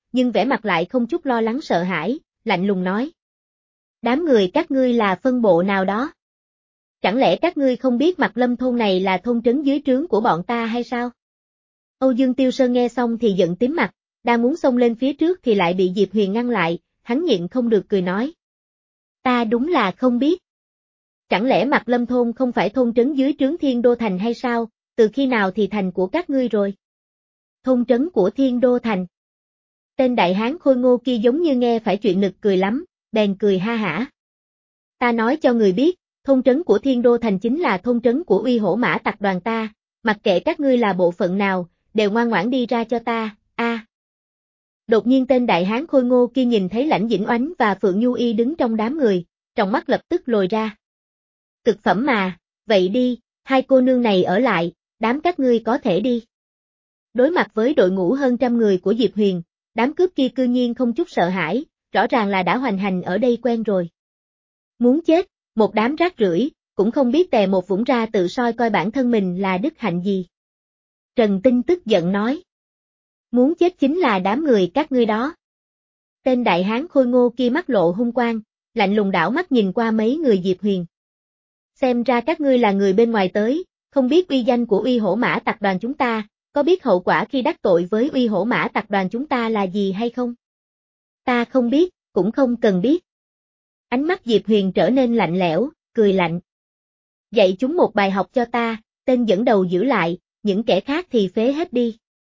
nhưng vẻ mặt lại không chút lo lắng sợ hãi, lạnh lùng nói. Đám người các ngươi là phân bộ nào đó? Chẳng lẽ các ngươi không biết Mặt Lâm thôn này là thôn trấn dưới trướng của bọn ta hay sao? Âu Dương Tiêu Sơn nghe xong thì giận tím mặt, đang muốn xông lên phía trước thì lại bị Diệp Huyền ngăn lại, hắn nhịn không được cười nói. Ta đúng là không biết. Chẳng lẽ Mặt Lâm thôn không phải thôn trấn dưới trướng Thiên Đô Thành hay sao, từ khi nào thì thành của các ngươi rồi? Thôn trấn của Thiên Đô Thành. Tên đại hán khôi ngô kia giống như nghe phải chuyện nực cười lắm, bèn cười ha hả. Ta nói cho người biết, thôn trấn của Thiên Đô Thành chính là thôn trấn của Uy Hổ Mã Tặc đoàn ta, mặc kệ các ngươi là bộ phận nào, đều ngoan ngoãn đi ra cho ta, a. À. Đột nhiên tên đại hán khôi ngô kia nhìn thấy Lãnh Dĩnh Oánh và Phượng Nhu Y đứng trong đám người, trong mắt lập tức lồi ra. Cực phẩm mà, vậy đi, hai cô nương này ở lại, đám các ngươi có thể đi. Đối mặt với đội ngũ hơn trăm người của Diệp Huyền, đám cướp kia cư nhiên không chút sợ hãi, rõ ràng là đã hoành hành ở đây quen rồi. Muốn chết, một đám rác rưởi, cũng không biết tè một vũng ra tự soi coi bản thân mình là đức hạnh gì. Trần Tinh tức giận nói. Muốn chết chính là đám người các ngươi đó. Tên đại hán khôi ngô kia mắt lộ hung quang, lạnh lùng đảo mắt nhìn qua mấy người Diệp Huyền. Xem ra các ngươi là người bên ngoài tới, không biết uy danh của Uy Hổ Mã Tặc đoàn chúng ta, có biết hậu quả khi đắc tội với Uy Hổ Mã Tặc đoàn chúng ta là gì hay không? Ta không biết, cũng không cần biết. Ánh mắt Diệp Huyền trở nên lạnh lẽo, cười lạnh. Dạy chúng một bài học cho ta, tên dẫn đầu giữ lại, những kẻ khác thì phế hết đi.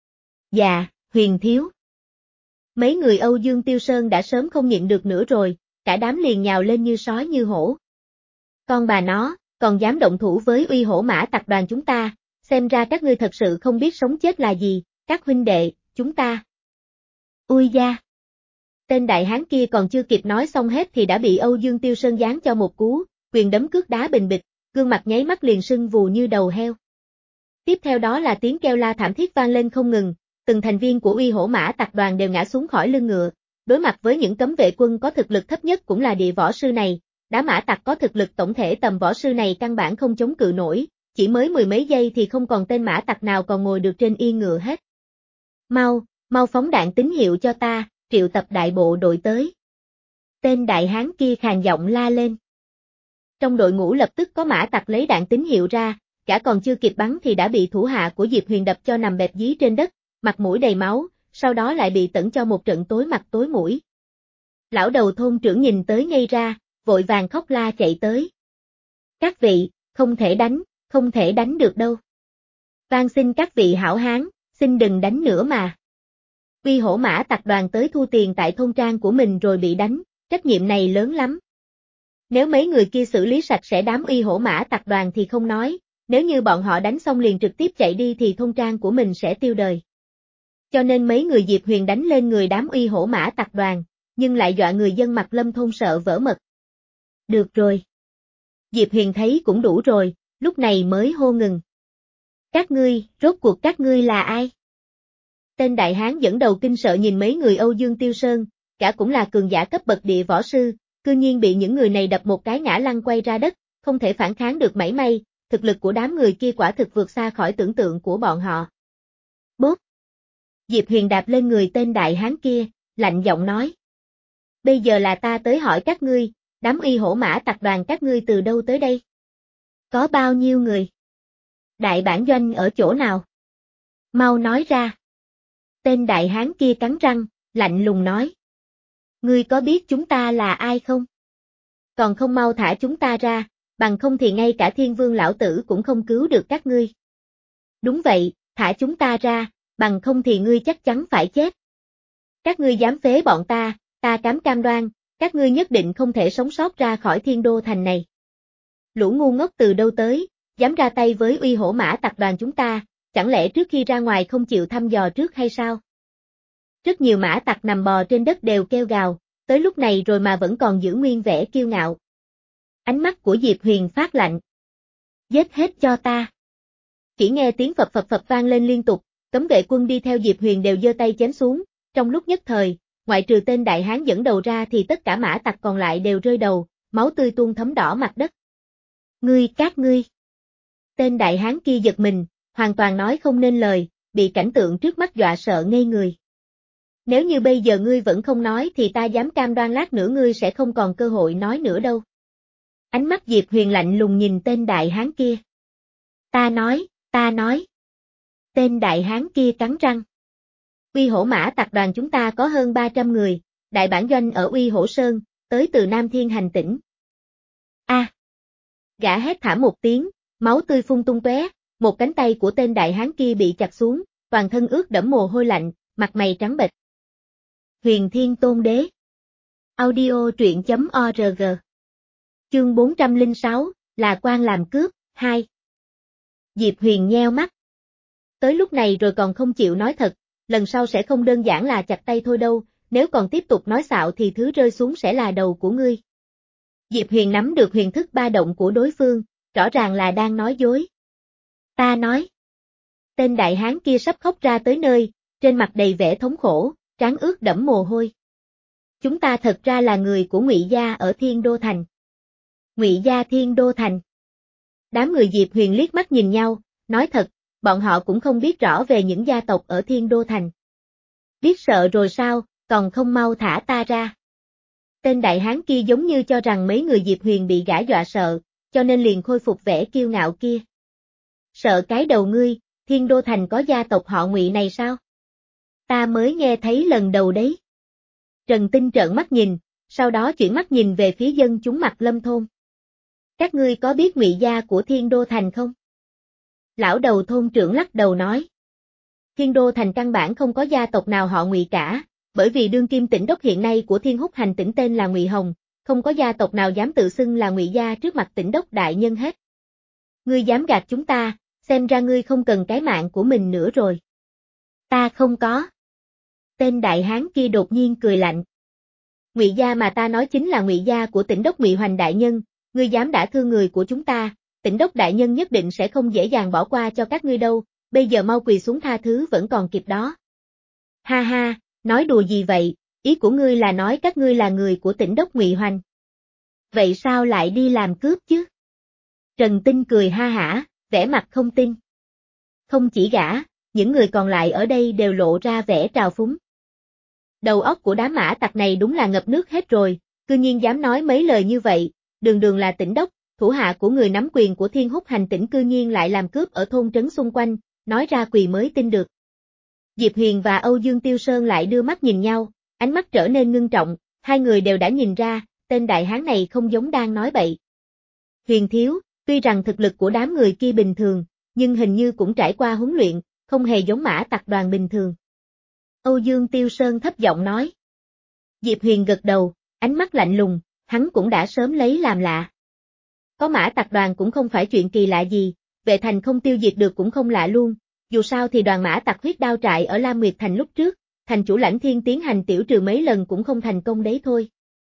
Dạ, Huyền thiếu. Mấy người Âu Dương Tiêu Sơn đã sớm không nhịn được nữa rồi, cả đám liền nhào lên như sói như hổ. Con bà nó, còn dám động thủ với Uy Hổ Mã Tặc đoàn chúng ta, xem ra các ngươi thật sự không biết sống chết là gì, các huynh đệ, chúng ta. Ui da! Tên đại hán kia còn chưa kịp nói xong hết thì đã bị Âu Dương Tiêu Sơn giáng cho một cú, quyền đấm cước đá bình bịch, gương mặt nháy mắt liền sưng vù như đầu heo. Tiếp theo đó là tiếng kêu la thảm thiết vang lên không ngừng, từng thành viên của Uy Hổ Mã Tặc đoàn đều ngã xuống khỏi lưng ngựa, đối mặt với những cấm vệ quân có thực lực thấp nhất cũng là địa võ sư này, đá mã tặc có thực lực tổng thể tầm võ sư này căn bản không chống cự nổi, chỉ mới mười mấy giây thì không còn tên mã tặc nào còn ngồi được trên yên ngựa hết. Mau, mau phóng đạn tín hiệu cho ta, triệu tập đại bộ đội tới. Tên đại hán kia khàn giọng la lên. Trong đội ngũ lập tức có mã tặc lấy đạn tín hiệu ra, cả còn chưa kịp bắn thì đã bị thủ hạ của Diệp Huyền đập cho nằm bẹp dí trên đất, mặt mũi đầy máu, sau đó lại bị tẩn cho một trận tối mặt tối mũi. Lão đầu thôn trưởng nhìn tới ngây ra, vội vàng khóc la chạy tới. Các vị, không thể đánh, không thể đánh được đâu. Van xin các vị hảo hán, xin đừng đánh nữa mà. Uy Hổ Mã Tặc đoàn tới thu tiền tại thôn trang của mình rồi bị đánh, trách nhiệm này lớn lắm. Nếu mấy người kia xử lý sạch sẽ đám Uy Hổ Mã Tặc đoàn thì không nói, nếu như bọn họ đánh xong liền trực tiếp chạy đi thì thôn trang của mình sẽ tiêu đời. Cho nên mấy người Diệp Huyền đánh lên người đám Uy Hổ Mã Tặc đoàn, nhưng lại dọa người dân Mặt Lâm thôn sợ vỡ mật. Được rồi. Diệp Huyền thấy cũng đủ rồi, lúc này mới hô ngừng. Các ngươi, rốt cuộc các ngươi là ai? Tên đại hán dẫn đầu kinh sợ nhìn mấy người Âu Dương Tiêu Sơn, cả cũng là cường giả cấp bậc địa võ sư, cư nhiên bị những người này đập một cái ngã lăn quay ra đất, không thể phản kháng được mảy may, thực lực của đám người kia quả thực vượt xa khỏi tưởng tượng của bọn họ. Bốp! Diệp Huyền đạp lên người tên đại hán kia, lạnh giọng nói. Bây giờ là ta tới hỏi các ngươi, đám Uy Hổ Mã Tặc đoàn các ngươi từ đâu tới đây? Có bao nhiêu người? Đại bản doanh ở chỗ nào? Mau nói ra. Tên đại hán kia cắn răng, lạnh lùng nói. Ngươi có biết chúng ta là ai không? Còn không mau thả chúng ta ra, bằng không thì ngay cả Thiên Vương lão tử cũng không cứu được các ngươi. Đúng vậy, thả chúng ta ra, bằng không thì ngươi chắc chắn phải chết. Các ngươi dám phế bọn ta, ta cám cam đoan, các ngươi nhất định không thể sống sót ra khỏi Thiên Đô thành này. Lũ ngu ngốc từ đâu tới, dám ra tay với Uy Hổ Mã Tặc đoàn chúng ta, chẳng lẽ trước khi ra ngoài không chịu thăm dò trước hay sao? Rất nhiều mã tặc nằm bò trên đất đều kêu gào, tới lúc này rồi mà vẫn còn giữ nguyên vẻ kiêu ngạo. Ánh mắt của Diệp Huyền phát lạnh. Giết hết cho ta. Chỉ nghe tiếng phập phập phập vang lên liên tục, cấm vệ quân đi theo Diệp Huyền đều giơ tay chém xuống, trong lúc nhất thời, ngoại trừ tên đại hán dẫn đầu ra thì tất cả mã tặc còn lại đều rơi đầu, máu tươi tuôn thấm đỏ mặt đất. Ngươi các ngươi. Tên đại hán kia giật mình, hoàn toàn nói không nên lời, bị cảnh tượng trước mắt dọa sợ ngây người. Nếu như bây giờ ngươi vẫn không nói thì ta dám cam đoan lát nữa ngươi sẽ không còn cơ hội nói nữa đâu. Ánh mắt Diệp Huyền lạnh lùng nhìn tên đại hán kia. Ta nói, ta nói. Tên đại hán kia cắn răng. Uy Hổ Mã tập đoàn chúng ta có hơn ba trăm người, đại bản doanh ở Uy Hổ Sơn, tới từ Nam Thiên Hành tỉnh. A! À. Gã hét thảm một tiếng, máu tươi phun tung tóe, một cánh tay của tên đại hán kia bị chặt xuống, toàn thân ướt đẫm mồ hôi lạnh, mặt mày trắng bệch. Huyền Thiên Tôn Đế. Audio truyện chấm org. Chương bốn trăm lẻ sáu, là quan làm cướp, hai. Diệp Huyền nheo mắt. Tới lúc này rồi còn không chịu nói thật, lần sau sẽ không đơn giản là chặt tay thôi đâu, nếu còn tiếp tục nói xạo thì thứ rơi xuống sẽ là đầu của ngươi. Diệp Huyền nắm được huyền thức ba động của đối phương, rõ ràng là đang nói dối. Ta nói. Tên đại hán kia sắp khóc ra tới nơi, trên mặt đầy vẻ thống khổ, trán ướt đẫm mồ hôi. Chúng ta thật ra là người của Ngụy gia ở Thiên Đô Thành. Ngụy gia Thiên Đô Thành. Đám người Diệp Huyền liếc mắt nhìn nhau, nói thật, bọn họ cũng không biết rõ về những gia tộc ở Thiên Đô Thành. Biết sợ rồi sao, còn không mau thả ta ra. Tên đại hán kia giống như cho rằng mấy người Diệp Huyền bị gã dọa sợ, cho nên liền khôi phục vẻ kiêu ngạo kia. Sợ cái đầu ngươi, Thiên Đô Thành có gia tộc họ Ngụy này sao? Ta mới nghe thấy lần đầu đấy. Trần Tinh trợn mắt nhìn, sau đó chuyển mắt nhìn về phía dân chúng Mặt Lâm thôn. Các ngươi có biết Ngụy gia của Thiên Đô Thành không? Lão đầu thôn trưởng lắc đầu nói. Thiên Đô Thành căn bản không có gia tộc nào họ Ngụy cả, bởi vì đương kim tỉnh đốc hiện nay của Thiên Húc Hành tỉnh tên là Ngụy Hồng, không có gia tộc nào dám tự xưng là Ngụy gia trước mặt tỉnh đốc đại nhân hết. Ngươi dám gạt chúng ta, xem ra ngươi không cần cái mạng của mình nữa rồi. Ta không có. Tên đại hán kia đột nhiên cười lạnh. Ngụy gia mà ta nói chính là Ngụy gia của tỉnh đốc Ngụy Hoành đại nhân, ngươi dám đả thương người của chúng ta, tỉnh đốc đại nhân nhất định sẽ không dễ dàng bỏ qua cho các ngươi đâu, bây giờ mau quỳ xuống tha thứ vẫn còn kịp đó. Ha ha, nói đùa gì vậy, ý của ngươi là nói các ngươi là người của tỉnh đốc Ngụy Hoành. Vậy sao lại đi làm cướp chứ? Trần Tinh cười ha hả, vẻ mặt không tin. Không chỉ gã, những người còn lại ở đây đều lộ ra vẻ trào phúng. Đầu óc của đám mã tặc này đúng là ngập nước hết rồi, cư nhiên dám nói mấy lời như vậy, đường đường là tỉnh đốc, thủ hạ của người nắm quyền của Thiên Húc Hành tỉnh cư nhiên lại làm cướp ở thôn trấn xung quanh, nói ra quỳ mới tin được. Diệp Huyền và Âu Dương Tiêu Sơn lại đưa mắt nhìn nhau, ánh mắt trở nên ngưng trọng, hai người đều đã nhìn ra, tên đại hán này không giống đang nói bậy. Huyền thiếu, tuy rằng thực lực của đám người kia bình thường, nhưng hình như cũng trải qua huấn luyện, không hề giống mã tặc đoàn bình thường. Âu Dương Tiêu Sơn thấp giọng nói. Diệp Huyền gật đầu, ánh mắt lạnh lùng, hắn cũng đã sớm lấy làm lạ. Có mã tặc đoàn cũng không phải chuyện kỳ lạ gì, Vệ Thành không tiêu diệt được cũng không lạ luôn, dù sao thì đoàn mã tặc huyết đao trại ở Lam Nguyệt Thành lúc trước, thành chủ Lãnh Thiên tiến hành tiểu trừ mấy lần cũng không thành công đấy thôi.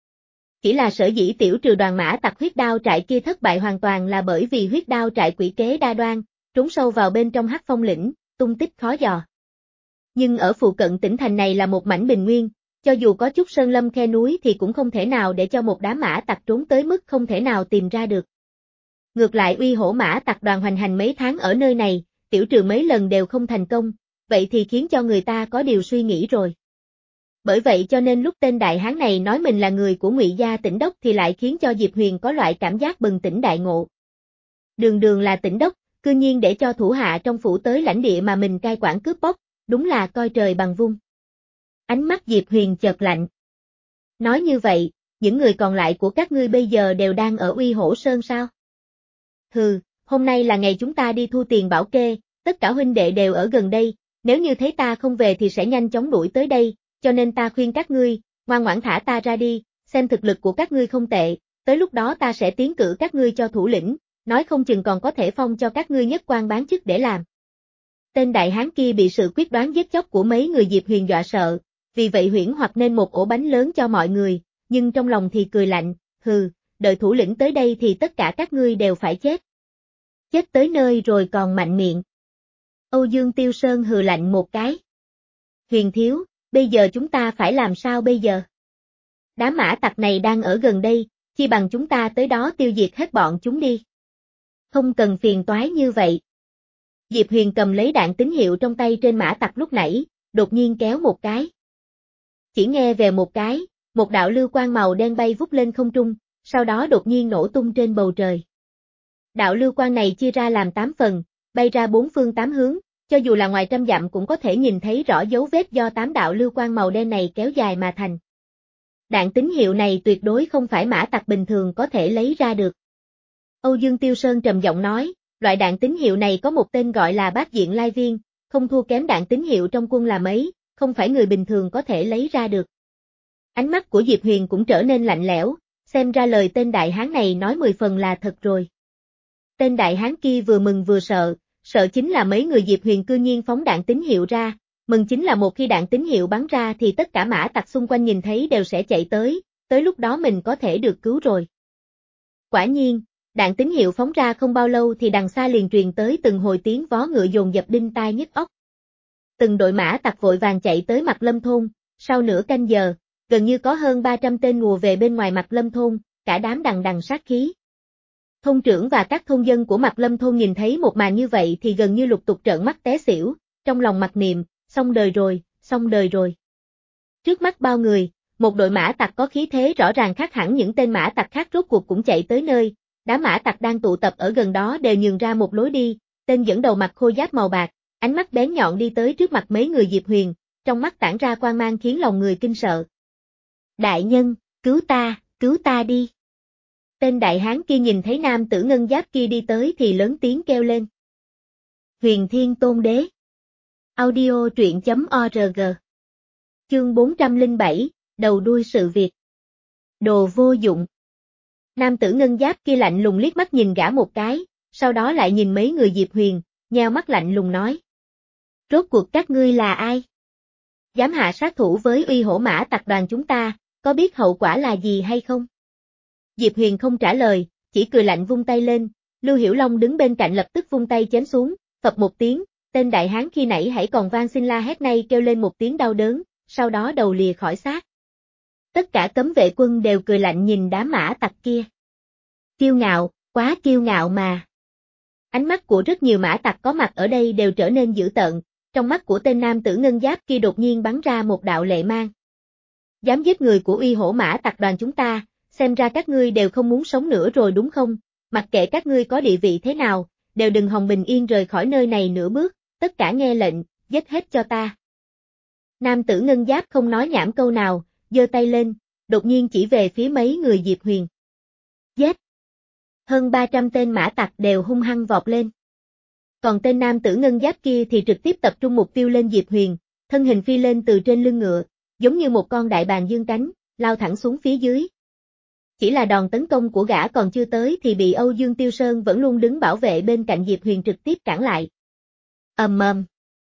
Chỉ là sở dĩ tiểu trừ đoàn mã tặc huyết đao trại kia thất bại hoàn toàn là bởi vì huyết đao trại quỷ kế đa đoan, trốn sâu vào bên trong Hắc Phong lĩnh, tung tích khó dò. Nhưng ở phụ cận tỉnh thành này là một mảnh bình nguyên, cho dù có chút sơn lâm khe núi thì cũng không thể nào để cho một đám mã tặc trốn tới mức không thể nào tìm ra được. Ngược lại Uy Hổ mã tặc đoàn hoành hành mấy tháng ở nơi này, tiểu trừ mấy lần đều không thành công, vậy thì khiến cho người ta có điều suy nghĩ rồi. Bởi vậy cho nên lúc tên đại hán này nói mình là người của Ngụy gia tỉnh đốc thì lại khiến cho Diệp Huyền có loại cảm giác bừng tỉnh đại ngộ. Đường đường là tỉnh đốc, cư nhiên để cho thủ hạ trong phủ tới lãnh địa mà mình cai quản cướp bóc, đúng là coi trời bằng vung. Ánh mắt Diệp Huyền chợt lạnh. Nói như vậy, những người còn lại của các ngươi bây giờ đều đang ở Uy Hổ Sơn sao? Hừ, hôm nay là ngày chúng ta đi thu tiền bảo kê, tất cả huynh đệ đều ở gần đây, nếu như thấy ta không về thì sẽ nhanh chóng đuổi tới đây, cho nên ta khuyên các ngươi, ngoan ngoãn thả ta ra đi, xem thực lực của các ngươi không tệ, tới lúc đó ta sẽ tiến cử các ngươi cho thủ lĩnh, nói không chừng còn có thể phong cho các ngươi nhất quan bán chức để làm. Tên đại hán kia bị sự quyết đoán giết chóc của mấy người Diệp Huyền dọa sợ, vì vậy huyễn hoặc nên một ổ bánh lớn cho mọi người, nhưng trong lòng thì cười lạnh, hừ, đợi thủ lĩnh tới đây thì tất cả các ngươi đều phải chết. Chết tới nơi rồi còn mạnh miệng. Âu Dương Tiêu Sơn hừ lạnh một cái. Huyền thiếu, bây giờ chúng ta phải làm sao bây giờ? Đám mã tặc này đang ở gần đây, chi bằng chúng ta tới đó tiêu diệt hết bọn chúng đi. Không cần phiền toái như vậy. Diệp Huyền cầm lấy đạn tín hiệu trong tay trên mã tặc lúc nãy, đột nhiên kéo một cái. Chỉ nghe về một cái, một đạo lưu quang màu đen bay vút lên không trung, sau đó đột nhiên nổ tung trên bầu trời. Đạo lưu quang này chia ra làm tám phần, bay ra bốn phương tám hướng, cho dù là ngoài trăm dặm cũng có thể nhìn thấy rõ dấu vết do tám đạo lưu quang màu đen này kéo dài mà thành. Đạn tín hiệu này tuyệt đối không phải mã tặc bình thường có thể lấy ra được. Âu Dương Tiêu Sơn trầm giọng nói, loại đạn tín hiệu này có một tên gọi là bát diện lai viên, không thua kém đạn tín hiệu trong quân là mấy, không phải người bình thường có thể lấy ra được. Ánh mắt của Diệp Huyền cũng trở nên lạnh lẽo, xem ra lời tên đại hán này nói mười phần là thật rồi. Tên đại hán kia vừa mừng vừa sợ, sợ chính là mấy người Diệp Huyền cư nhiên phóng đạn tín hiệu ra, mừng chính là một khi đạn tín hiệu bắn ra thì tất cả mã tặc xung quanh nhìn thấy đều sẽ chạy tới, tới lúc đó mình có thể được cứu rồi. Quả nhiên, đạn tín hiệu phóng ra không bao lâu thì đằng xa liền truyền tới từng hồi tiếng vó ngựa dồn dập đinh tai nhức óc. Từng đội mã tặc vội vàng chạy tới Mặt Lâm thôn, sau nửa canh giờ, gần như có hơn ba trăm tên ùa về bên ngoài Mặt Lâm thôn, cả đám đằng đằng sát khí. Thôn trưởng và các thôn dân của Mặt Lâm thôn nhìn thấy một màn như vậy thì gần như lục tục trợn mắt té xỉu, trong lòng mặc niệm, xong đời rồi, xong đời rồi. Trước mắt bao người, một đội mã tặc có khí thế rõ ràng khác hẳn những tên mã tặc khác rốt cuộc cũng chạy tới nơi, đám mã tặc đang tụ tập ở gần đó đều nhường ra một lối đi, tên dẫn đầu mặc khôi giáp màu bạc, ánh mắt bén nhọn đi tới trước mặt mấy người Diệp Huyền, trong mắt tản ra quang mang khiến lòng người kinh sợ. Đại nhân, cứu ta, cứu ta đi. Tên đại hán kia nhìn thấy nam tử ngân giáp kia đi tới thì lớn tiếng kêu lên. Huyền Thiên Tôn Đế. Audio truyện chấm org. Chương bốn trăm lẻ bảy, đầu đuôi sự việc. Đồ vô dụng. Nam tử ngân giáp kia lạnh lùng liếc mắt nhìn gã một cái, sau đó lại nhìn mấy người Diệp Huyền, nheo mắt lạnh lùng nói. Rốt cuộc các ngươi là ai? Dám hạ sát thủ với uy hổ mã tặc đoàn chúng ta, có biết hậu quả là gì hay không? Diệp Huyền không trả lời, chỉ cười lạnh vung tay lên, Lưu Hiểu Long đứng bên cạnh lập tức vung tay chém xuống, phập một tiếng, tên đại hán khi nãy hãy còn vang xin la hét nay kêu lên một tiếng đau đớn, sau đó đầu lìa khỏi xác. Tất cả cấm vệ quân đều cười lạnh nhìn đám mã tặc kia. Kiêu ngạo, quá kiêu ngạo mà. Ánh mắt của rất nhiều mã tặc có mặt ở đây đều trở nên dữ tợn, trong mắt của tên nam tử ngân giáp kia đột nhiên bắn ra một đạo lệ mang. Dám giết người của uy hổ mã tặc đoàn chúng ta, xem ra các ngươi đều không muốn sống nữa rồi đúng không, mặc kệ các ngươi có địa vị thế nào, đều đừng hòng bình yên rời khỏi nơi này nửa bước, tất cả nghe lệnh, giết hết cho ta. Nam tử ngân giáp không nói nhảm câu nào, giơ tay lên, đột nhiên chỉ về phía mấy người Diệp Huyền. Giết! Hơn ba trăm tên mã tặc đều hung hăng vọt lên. Còn tên nam tử ngân giáp kia thì trực tiếp tập trung mục tiêu lên Diệp Huyền, thân hình phi lên từ trên lưng ngựa, giống như một con đại bàng dương cánh, lao thẳng xuống phía dưới. Chỉ là đòn tấn công của gã còn chưa tới thì bị Âu Dương Tiêu Sơn vẫn luôn đứng bảo vệ bên cạnh Diệp Huyền trực tiếp cản lại. Ầm ầm.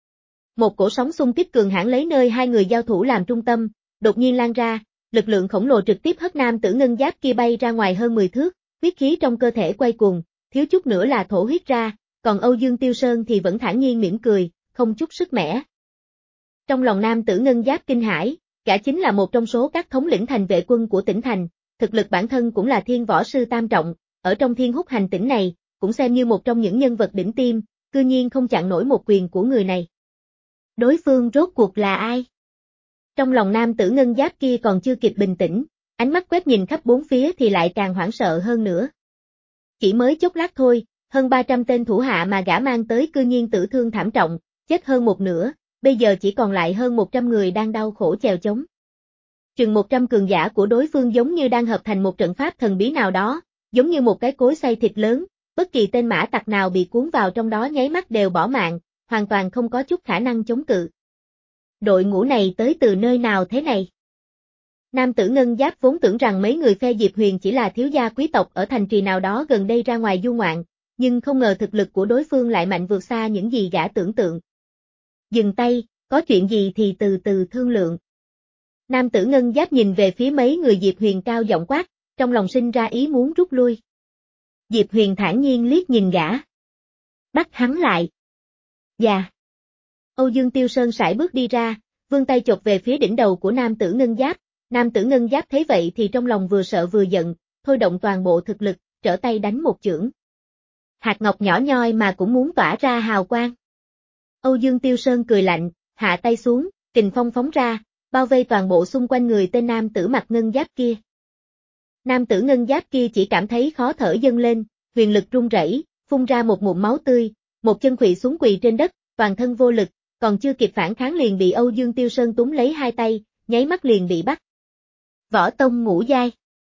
Một cổ sóng xung kích cường hãn lấy nơi hai người giao thủ làm trung tâm, đột nhiên lan ra, lực lượng khổng lồ trực tiếp hất nam tử ngân giáp kia bay ra ngoài hơn mười thước, huyết khí trong cơ thể quay cuồng, thiếu chút nữa là thổ huyết ra, còn Âu Dương Tiêu Sơn thì vẫn thản nhiên mỉm cười, không chút sức mẻ. Trong lòng nam tử ngân giáp kinh hãi, gã chính là một trong số các thống lĩnh thành vệ quân của tỉnh thành, thực lực bản thân cũng là thiên võ sư tam trọng, ở trong thiên húc hành tỉnh này, cũng xem như một trong những nhân vật đỉnh tiêm, cư nhiên không chặn nổi một quyền của người này. Đối phương rốt cuộc là ai? Trong lòng nam tử ngân giáp kia còn chưa kịp bình tĩnh, ánh mắt quét nhìn khắp bốn phía thì lại càng hoảng sợ hơn nữa. Chỉ mới chốc lát thôi, hơn ba trăm tên thủ hạ mà gã mang tới cư nhiên tử thương thảm trọng, chết hơn một nửa, bây giờ chỉ còn lại hơn một trăm người đang đau khổ chèo chống. Chừng một trăm cường giả của đối phương giống như đang hợp thành một trận pháp thần bí nào đó, giống như một cái cối xay thịt lớn, bất kỳ tên mã tặc nào bị cuốn vào trong đó nháy mắt đều bỏ mạng, hoàn toàn không có chút khả năng chống cự. Đội ngũ này tới từ nơi nào thế này? Nam tử ngân giáp vốn tưởng rằng mấy người phe Diệp Huyền chỉ là thiếu gia quý tộc ở thành trì nào đó gần đây ra ngoài du ngoạn, nhưng không ngờ thực lực của đối phương lại mạnh vượt xa những gì gã tưởng tượng. Dừng tay, có chuyện gì thì từ từ thương lượng. Nam tử ngân giáp nhìn về phía mấy người Diệp Huyền cao giọng quát, trong lòng sinh ra ý muốn rút lui. Diệp Huyền thản nhiên liếc nhìn gã. Bắt hắn lại. Dạ. Âu Dương Tiêu Sơn sải bước đi ra, vươn tay chộp về phía đỉnh đầu của nam tử ngân giáp. Nam tử ngân giáp thấy vậy thì trong lòng vừa sợ vừa giận, thôi động toàn bộ thực lực, trở tay đánh một chưởng. Hạt ngọc nhỏ nhoi mà cũng muốn tỏa ra hào quang. Âu Dương Tiêu Sơn cười lạnh, hạ tay xuống, kình phong phóng ra, bao vây toàn bộ xung quanh người tên nam tử mặc ngân giáp kia. Nam tử ngân giáp kia chỉ cảm thấy khó thở dâng lên, huyền lực run rẩy, phun ra một ngụm máu tươi, một chân khuỵu xuống quỳ trên đất, toàn thân vô lực, còn chưa kịp phản kháng liền bị Âu Dương Tiêu Sơn túm lấy hai tay, nháy mắt liền bị bắt. Võ tông ngũ giai.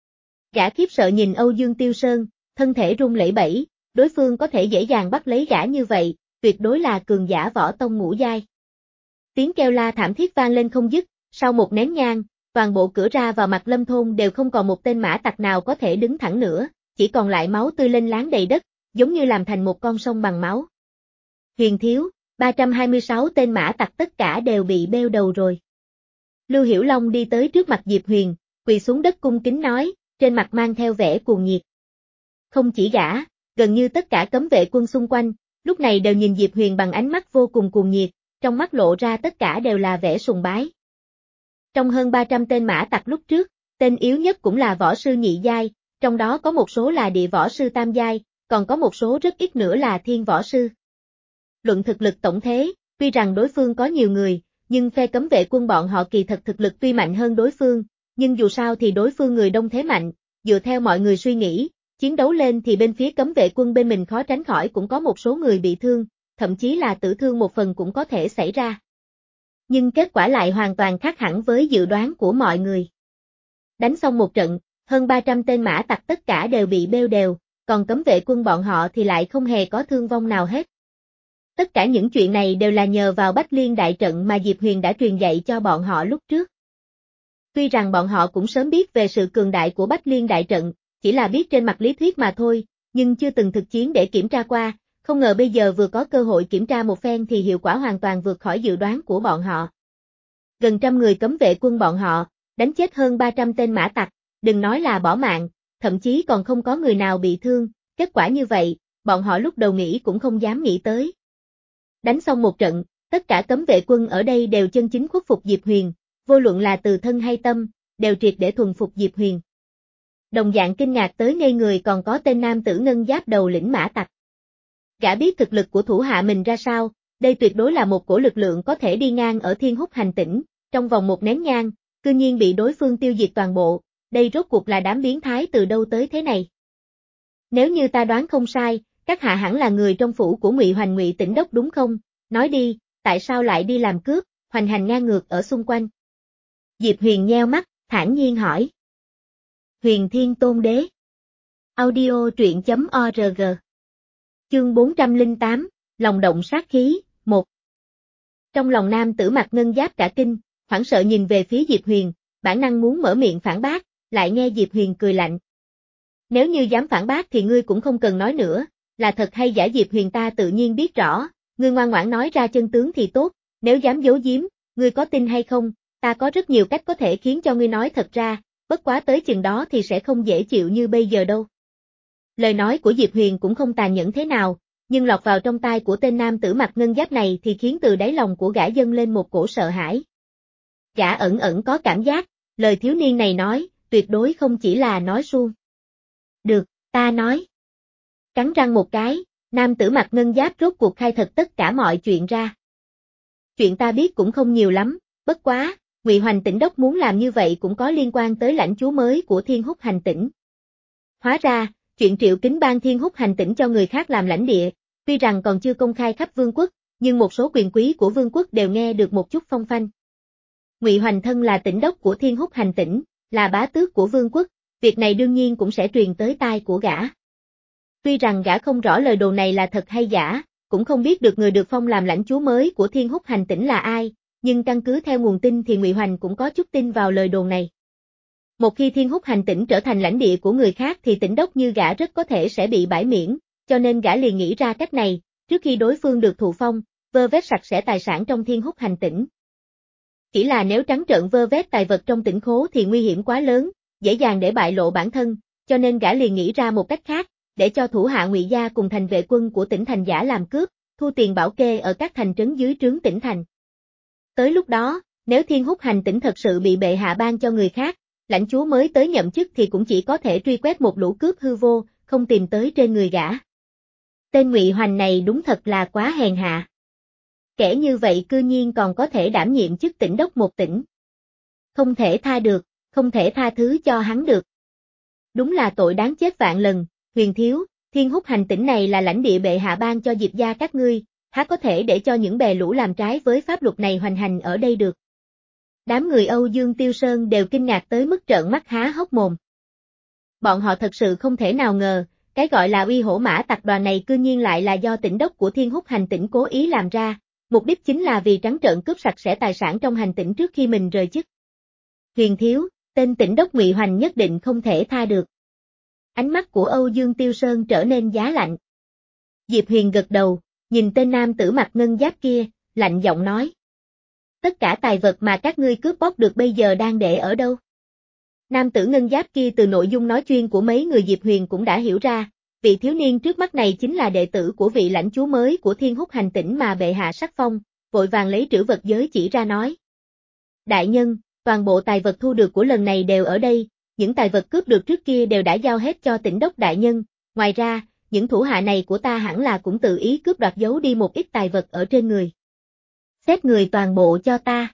Gã khiếp sợ nhìn Âu Dương Tiêu Sơn, thân thể run lẩy bẩy, đối phương có thể dễ dàng bắt lấy gã như vậy, tuyệt đối là cường giả võ tông ngũ giai. Tiếng kêu la thảm thiết vang lên không dứt, sau một nén nhang, toàn bộ cửa ra vào mặt Lâm thôn đều không còn một tên mã tặc nào có thể đứng thẳng nữa, chỉ còn lại máu tươi lênh láng đầy đất, giống như làm thành một con sông bằng máu. Huyền thiếu, ba trăm hai mươi sáu tên mã tặc tất cả đều bị bêu đầu rồi. Lưu Hiểu Long đi tới trước mặt Diệp Huyền, quỳ xuống đất cung kính nói, trên mặt mang theo vẻ cuồng nhiệt. Không chỉ gã, gần như tất cả cấm vệ quân xung quanh, lúc này đều nhìn Diệp Huyền bằng ánh mắt vô cùng cuồng nhiệt, trong mắt lộ ra tất cả đều là vẻ sùng bái. Trong hơn ba trăm tên mã tặc lúc trước, tên yếu nhất cũng là võ sư nhị giai, trong đó có một số là địa võ sư tam giai, còn có một số rất ít nữa là thiên võ sư. Luận thực lực tổng thế, tuy rằng đối phương có nhiều người, nhưng phe cấm vệ quân bọn họ kỳ thật thực lực tuy mạnh hơn đối phương, nhưng dù sao thì đối phương người đông thế mạnh, dựa theo mọi người suy nghĩ, chiến đấu lên thì bên phía cấm vệ quân bên mình khó tránh khỏi cũng có một số người bị thương, thậm chí là tử thương một phần cũng có thể xảy ra. Nhưng kết quả lại hoàn toàn khác hẳn với dự đoán của mọi người. Đánh xong một trận, hơn ba trăm tên mã tặc tất cả đều bị bêu đều, còn cấm vệ quân bọn họ thì lại không hề có thương vong nào hết. Tất cả những chuyện này đều là nhờ vào Bách Liên đại trận mà Diệp Huyền đã truyền dạy cho bọn họ lúc trước. Tuy rằng bọn họ cũng sớm biết về sự cường đại của Bách Liên đại trận, chỉ là biết trên mặt lý thuyết mà thôi, nhưng chưa từng thực chiến để kiểm tra qua, không ngờ bây giờ vừa có cơ hội kiểm tra một phen thì hiệu quả hoàn toàn vượt khỏi dự đoán của bọn họ. Gần trăm người cấm vệ quân bọn họ, đánh chết hơn ba trăm tên mã tặc, đừng nói là bỏ mạng, thậm chí còn không có người nào bị thương, kết quả như vậy, bọn họ lúc đầu nghĩ cũng không dám nghĩ tới. Đánh xong một trận, tất cả cấm vệ quân ở đây đều chân chính khuất phục Diệp Huyền, vô luận là từ thân hay tâm, đều triệt để thuần phục Diệp Huyền. Đồng dạng kinh ngạc tới ngây người còn có tên nam tử ngân giáp đầu lĩnh mã tặc. Gã biết thực lực của thủ hạ mình ra sao, đây tuyệt đối là một cổ lực lượng có thể đi ngang ở Thiên Húc hành tỉnh, trong vòng một nén nhang, cư nhiên bị đối phương tiêu diệt toàn bộ, đây rốt cuộc là đám biến thái từ đâu tới thế này. Nếu như ta đoán không sai, các hạ hẳn là người trong phủ của Ngụy Hoành Ngụy Tỉnh Đốc đúng không? Nói đi, tại sao lại đi làm cướp, hoành hành ngang ngược ở xung quanh? Diệp Huyền nheo mắt, thản nhiên hỏi. Huyền Thiên Tôn Đế. Audio truyện chấm org. Chương bốn trăm lẻ tám, lòng động sát khí, một. Trong lòng nam tử mặc ngân giáp cả kinh, hoảng sợ nhìn về phía Diệp Huyền, bản năng muốn mở miệng phản bác, lại nghe Diệp Huyền cười lạnh. Nếu như dám phản bác thì ngươi cũng không cần nói nữa, là thật hay giả Diệp Huyền ta tự nhiên biết rõ, ngươi ngoan ngoãn nói ra chân tướng thì tốt, nếu dám giấu giếm, ngươi có tin hay không, ta có rất nhiều cách có thể khiến cho ngươi nói thật ra, bất quá tới chừng đó thì sẽ không dễ chịu như bây giờ đâu. Lời nói của Diệp Huyền cũng không tàn nhẫn thế nào, nhưng lọt vào trong tai của tên nam tử mặc ngân giáp này thì khiến từ đáy lòng của gã dâng lên một cổ sợ hãi. Gã ẩn ẩn có cảm giác, lời thiếu niên này nói, tuyệt đối không chỉ là nói suông. Được, ta nói. Cắn răng một cái, nam tử mặc ngân giáp rốt cuộc khai thật tất cả mọi chuyện ra. Chuyện ta biết cũng không nhiều lắm, bất quá, Ngụy Hoành Tỉnh Đốc muốn làm như vậy cũng có liên quan tới lãnh chúa mới của Thiên Húc hành tỉnh. Hóa ra, chuyện Triệu Kính ban Thiên Húc hành tỉnh cho người khác làm lãnh địa, tuy rằng còn chưa công khai khắp vương quốc, nhưng một số quyền quý của vương quốc đều nghe được một chút phong phanh. Ngụy Hoành thân là tỉnh đốc của Thiên Húc hành tỉnh, là bá tước của vương quốc, việc này đương nhiên cũng sẽ truyền tới tai của gã. Tuy rằng gã không rõ lời đồn này là thật hay giả, cũng không biết được người được phong làm lãnh chúa mới của Thiên Húc hành tỉnh là ai, nhưng căn cứ theo nguồn tin thì Ngụy Hoành cũng có chút tin vào lời đồn này. Một khi Thiên Húc hành tỉnh trở thành lãnh địa của người khác thì tỉnh đốc như gã rất có thể sẽ bị bãi miễn, cho nên gã liền nghĩ ra cách này, trước khi đối phương được thụ phong, vơ vét sạch sẽ tài sản trong Thiên Húc hành tỉnh. Chỉ là nếu trắng trợn vơ vét tài vật trong tỉnh khố thì nguy hiểm quá lớn, dễ dàng để bại lộ bản thân, cho nên gã liền nghĩ ra một cách khác, để cho thủ hạ Ngụy gia cùng thành vệ quân của tỉnh thành giả làm cướp, thu tiền bảo kê ở các thành trấn dưới trướng tỉnh thành. Tới lúc đó, nếu Thiên Húc hành tỉnh thật sự bị bệ hạ ban cho người khác, lãnh chúa mới tới nhậm chức thì cũng chỉ có thể truy quét một lũ cướp hư vô, không tìm tới trên người gã. Tên Ngụy Hoành này đúng thật là quá hèn hạ. Kẻ như vậy cư nhiên còn có thể đảm nhiệm chức tỉnh đốc một tỉnh. Không thể tha được, không thể tha thứ cho hắn được. Đúng là tội đáng chết vạn lần, Huyền thiếu, Thiên Húc hành tỉnh này là lãnh địa bệ hạ ban cho Diệp gia các ngươi, há có thể để cho những bè lũ làm trái với pháp luật này hoành hành ở đây được. Đám người Âu Dương Tiêu Sơn đều kinh ngạc tới mức trợn mắt há hốc mồm. Bọn họ thật sự không thể nào ngờ, cái gọi là uy hổ mã tập đoàn này cư nhiên lại là do tỉnh đốc của Thiên Húc hành tỉnh cố ý làm ra, mục đích chính là vì trắng trợn cướp sạch sẽ tài sản trong hành tỉnh trước khi mình rời chức. Huyền thiếu, tên tỉnh đốc Ngụy Hoành nhất định không thể tha được. Ánh mắt của Âu Dương Tiêu Sơn trở nên giá lạnh. Diệp Huyền gật đầu, nhìn tên nam tử mặc ngân giáp kia, lạnh giọng nói. Tất cả tài vật mà các ngươi cướp bóc được bây giờ đang để ở đâu? Nam tử ngân giáp kia từ nội dung nói chuyên của mấy người Diệp Huyền cũng đã hiểu ra, vị thiếu niên trước mắt này chính là đệ tử của vị lãnh chúa mới của Thiên Húc hành tỉnh mà bệ hạ sắc phong, vội vàng lấy trữ vật giới chỉ ra nói. Đại nhân, toàn bộ tài vật thu được của lần này đều ở đây, những tài vật cướp được trước kia đều đã giao hết cho tỉnh đốc đại nhân, ngoài ra, những thủ hạ này của ta hẳn là cũng tự ý cướp đoạt giấu đi một ít tài vật ở trên người. Xếp người toàn bộ cho ta.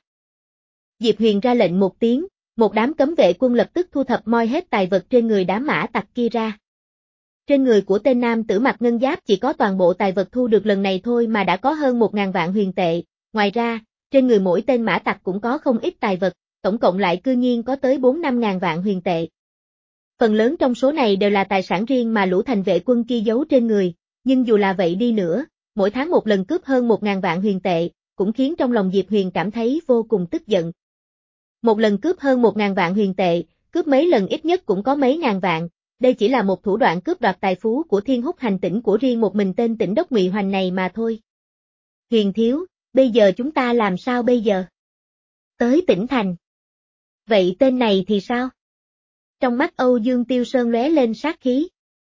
Diệp Huyền ra lệnh một tiếng, một đám cấm vệ quân lập tức thu thập moi hết tài vật trên người đám mã tặc kia ra. Trên người của tên nam tử mặc ngân giáp chỉ có toàn bộ tài vật thu được lần này thôi mà đã có hơn một ngàn vạn huyền tệ, ngoài ra, trên người mỗi tên mã tặc cũng có không ít tài vật, tổng cộng lại cư nhiên có tới bốn năm ngàn vạn huyền tệ. Phần lớn trong số này đều là tài sản riêng mà lũ thành vệ quân kia giấu trên người, nhưng dù là vậy đi nữa, mỗi tháng một lần cướp hơn một ngàn vạn huyền tệ, cũng khiến trong lòng Diệp Huyền cảm thấy vô cùng tức giận. Một lần cướp hơn một ngàn vạn huyền tệ, cướp mấy lần ít nhất cũng có mấy ngàn vạn, đây chỉ là một thủ đoạn cướp đoạt tài phú của Thiên Húc hành tỉnh của riêng một mình tên tỉnh đốc Ngụy Hoành này mà thôi. Huyền thiếu, bây giờ chúng ta làm sao bây giờ? Tới tỉnh thành. Vậy tên này thì sao? Trong mắt Âu Dương Tiêu Sơn lóe lên sát khí.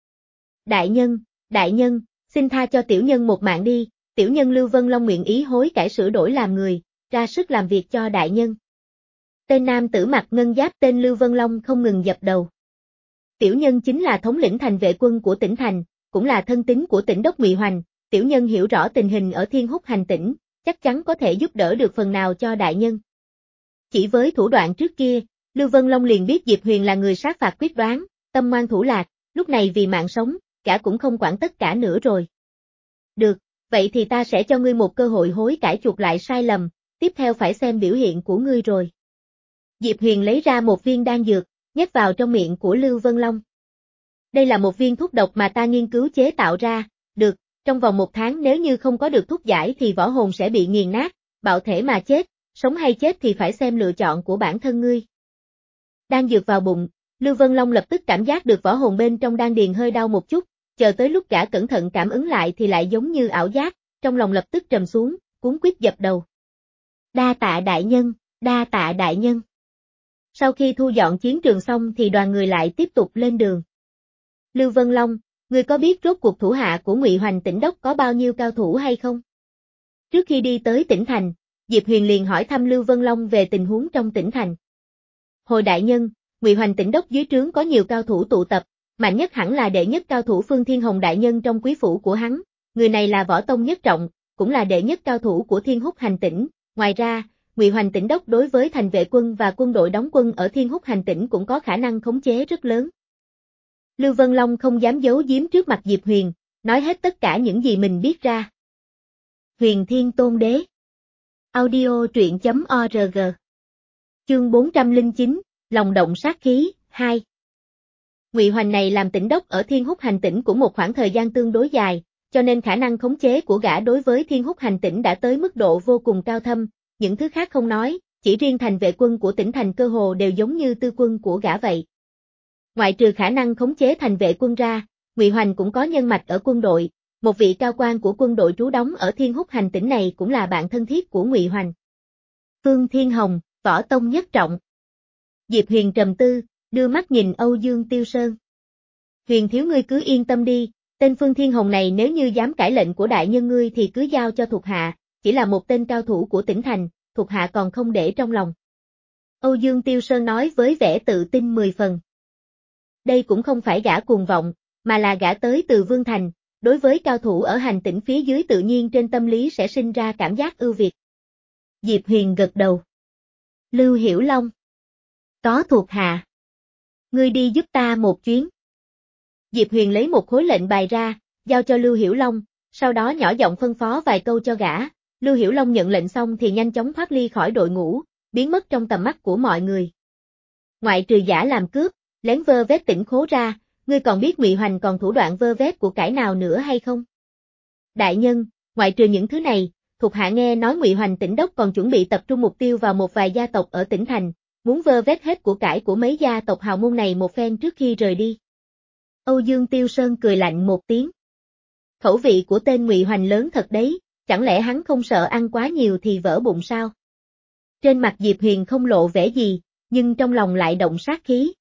Đại nhân, đại nhân, xin tha cho tiểu nhân một mạng đi, tiểu nhân Lưu Vân Long nguyện ý hối cải sửa đổi làm người, ra sức làm việc cho đại nhân. Tên nam tử mặc ngân giáp tên Lưu Vân Long không ngừng dập đầu. Tiểu nhân chính là thống lĩnh thành vệ quân của tỉnh thành, cũng là thân tín của tỉnh đốc Ngụy Hoành, tiểu nhân hiểu rõ tình hình ở Thiên Húc hành tỉnh, chắc chắn có thể giúp đỡ được phần nào cho đại nhân. Chỉ với thủ đoạn trước kia, Lưu Vân Long liền biết Diệp Huyền là người sát phạt quyết đoán, tâm ngoan thủ lạc, lúc này vì mạng sống, cả cũng không quản tất cả nữa rồi. Được, vậy thì ta sẽ cho ngươi một cơ hội hối cải chuộc lại sai lầm, tiếp theo phải xem biểu hiện của ngươi rồi. Diệp Huyền lấy ra một viên đan dược, nhét vào trong miệng của Lưu Vân Long. Đây là một viên thuốc độc mà ta nghiên cứu chế tạo ra, được, trong vòng một tháng nếu như không có được thuốc giải thì võ hồn sẽ bị nghiền nát, bạo thể mà chết, sống hay chết thì phải xem lựa chọn của bản thân ngươi. Đan dược vào bụng, Lưu Vân Long lập tức cảm giác được võ hồn bên trong đan điền hơi đau một chút, chờ tới lúc gã cẩn thận cảm ứng lại thì lại giống như ảo giác, trong lòng lập tức trầm xuống, cuống quýt dập đầu. Đa tạ đại nhân, đa tạ đại nhân. Sau khi thu dọn chiến trường xong thì đoàn người lại tiếp tục lên đường. Lưu Vân Long, ngươi có biết rốt cuộc thủ hạ của Ngụy Hoành tỉnh đốc có bao nhiêu cao thủ hay không? Trước khi đi tới tỉnh thành, Diệp Huyền liền hỏi thăm Lưu Vân Long về tình huống trong tỉnh thành. Hồi đại nhân, Ngụy Hoành tỉnh đốc dưới trướng có nhiều cao thủ tụ tập, mạnh nhất hẳn là đệ nhất cao thủ Phương Thiên Hồng đại nhân trong quý phủ của hắn, người này là võ tông nhất trọng, cũng là đệ nhất cao thủ của Thiên Húc hành tỉnh, ngoài ra, Ngụy Hoành tỉnh đốc đối với thành vệ quân và quân đội đóng quân ở Thiên Húc hành tỉnh cũng có khả năng khống chế rất lớn. Lưu Vân Long không dám giấu giếm trước mặt Diệp Huyền, nói hết tất cả những gì mình biết ra. Huyền Thiên Tôn Đế. Audio truyện chấm org. Chương bốn trăm lẻ chín, Lòng động sát khí, hai. Ngụy Hoành này làm tỉnh đốc ở Thiên Húc hành tỉnh cũng một khoảng thời gian tương đối dài, cho nên khả năng khống chế của gã đối với Thiên Húc hành tỉnh đã tới mức độ vô cùng cao thâm, những thứ khác không nói, chỉ riêng thành vệ quân của tỉnh thành cơ hồ đều giống như tư quân của gã vậy. Ngoại trừ khả năng khống chế thành vệ quân ra, Ngụy Hoành cũng có nhân mạch ở quân đội, một vị cao quan của quân đội trú đóng ở Thiên Húc hành tỉnh này cũng là bạn thân thiết của Ngụy Hoành. Phương Thiên Hồng, võ tông nhất trọng. Diệp Huyền trầm tư, đưa mắt nhìn Âu Dương Tiêu Sơn. Huyền thiếu ngươi cứ yên tâm đi, tên Phương Thiên Hồng này nếu như dám cãi lệnh của đại nhân ngươi thì cứ giao cho thuộc hạ, chỉ là một tên cao thủ của tỉnh thành, thuộc hạ còn không để trong lòng. Âu Dương Tiêu Sơn nói với vẻ tự tin mười phần. Đây cũng không phải gã cuồng vọng, mà là gã tới từ Vương Thành, đối với cao thủ ở hành tỉnh phía dưới tự nhiên trên tâm lý sẽ sinh ra cảm giác ưu việt. Diệp Huyền gật đầu. Lưu Hiểu Long. Có thuộc hạ. Ngươi đi giúp ta một chuyến. Diệp Huyền lấy một khối lệnh bài ra, giao cho Lưu Hiểu Long, sau đó nhỏ giọng phân phó vài câu cho gã. Lưu Hiểu Long nhận lệnh xong thì nhanh chóng thoát ly khỏi đội ngũ, biến mất trong tầm mắt của mọi người. Ngoại trừ giả làm cướp, lén vơ vét tỉnh khố ra, ngươi còn biết Ngụy Hoành còn thủ đoạn vơ vét của cải nào nữa hay không? Đại nhân, ngoại trừ những thứ này, thuộc hạ nghe nói Ngụy Hoành tỉnh đốc còn chuẩn bị tập trung mục tiêu vào một vài gia tộc ở tỉnh thành, muốn vơ vét hết của cải của mấy gia tộc hào môn này một phen trước khi rời đi. Âu Dương Tiêu Sơn cười lạnh một tiếng. Khẩu vị của tên Ngụy Hoành lớn thật đấy, chẳng lẽ hắn không sợ ăn quá nhiều thì vỡ bụng sao? Trên mặt Diệp Huyền không lộ vẻ gì, nhưng trong lòng lại động sát khí.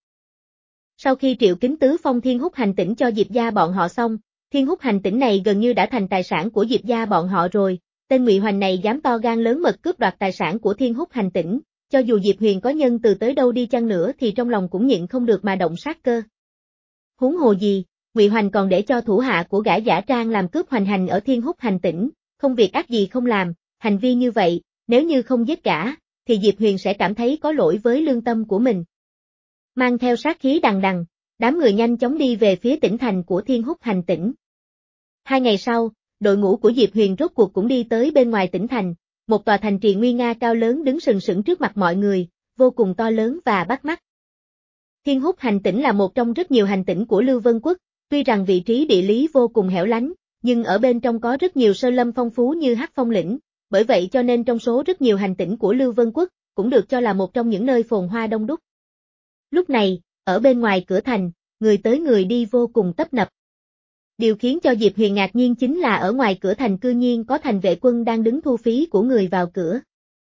Sau khi Triệu Kính Tứ phong Thiên Húc hành tỉnh cho Diệp gia bọn họ xong, Thiên Húc hành tỉnh này gần như đã thành tài sản của Diệp gia bọn họ rồi, tên Ngụy Hoành này dám to gan lớn mật cướp đoạt tài sản của Thiên Húc hành tỉnh, cho dù Diệp Huyền có nhân từ tới đâu đi chăng nữa thì trong lòng cũng nhịn không được mà động sát cơ. Huống hồ gì, Ngụy Hoành còn để cho thủ hạ của gã giả trang làm cướp hoành hành ở Thiên Húc hành tỉnh, không việc ác gì không làm, hành vi như vậy, nếu như không giết gã, thì Diệp Huyền sẽ cảm thấy có lỗi với lương tâm của mình. Mang theo sát khí đằng đằng, đám người nhanh chóng đi về phía tỉnh thành của Thiên Húc hành tỉnh. Hai ngày sau, đội ngũ của Diệp Huyền rốt cuộc cũng đi tới bên ngoài tỉnh thành, một tòa thành trì nguy nga cao lớn đứng sừng sững trước mặt mọi người, vô cùng to lớn và bắt mắt. Thiên Húc hành tỉnh là một trong rất nhiều hành tỉnh của Lưu Vân Quốc, tuy rằng vị trí địa lý vô cùng hẻo lánh, nhưng ở bên trong có rất nhiều sơn lâm phong phú như Hắc Phong lĩnh, bởi vậy cho nên trong số rất nhiều hành tỉnh của Lưu Vân Quốc, cũng được cho là một trong những nơi phồn hoa đông đúc. Lúc này, ở bên ngoài cửa thành, người tới người đi vô cùng tấp nập. Điều khiến cho Diệp Huyền ngạc nhiên chính là ở ngoài cửa thành cư nhiên có thành vệ quân đang đứng thu phí của người vào cửa.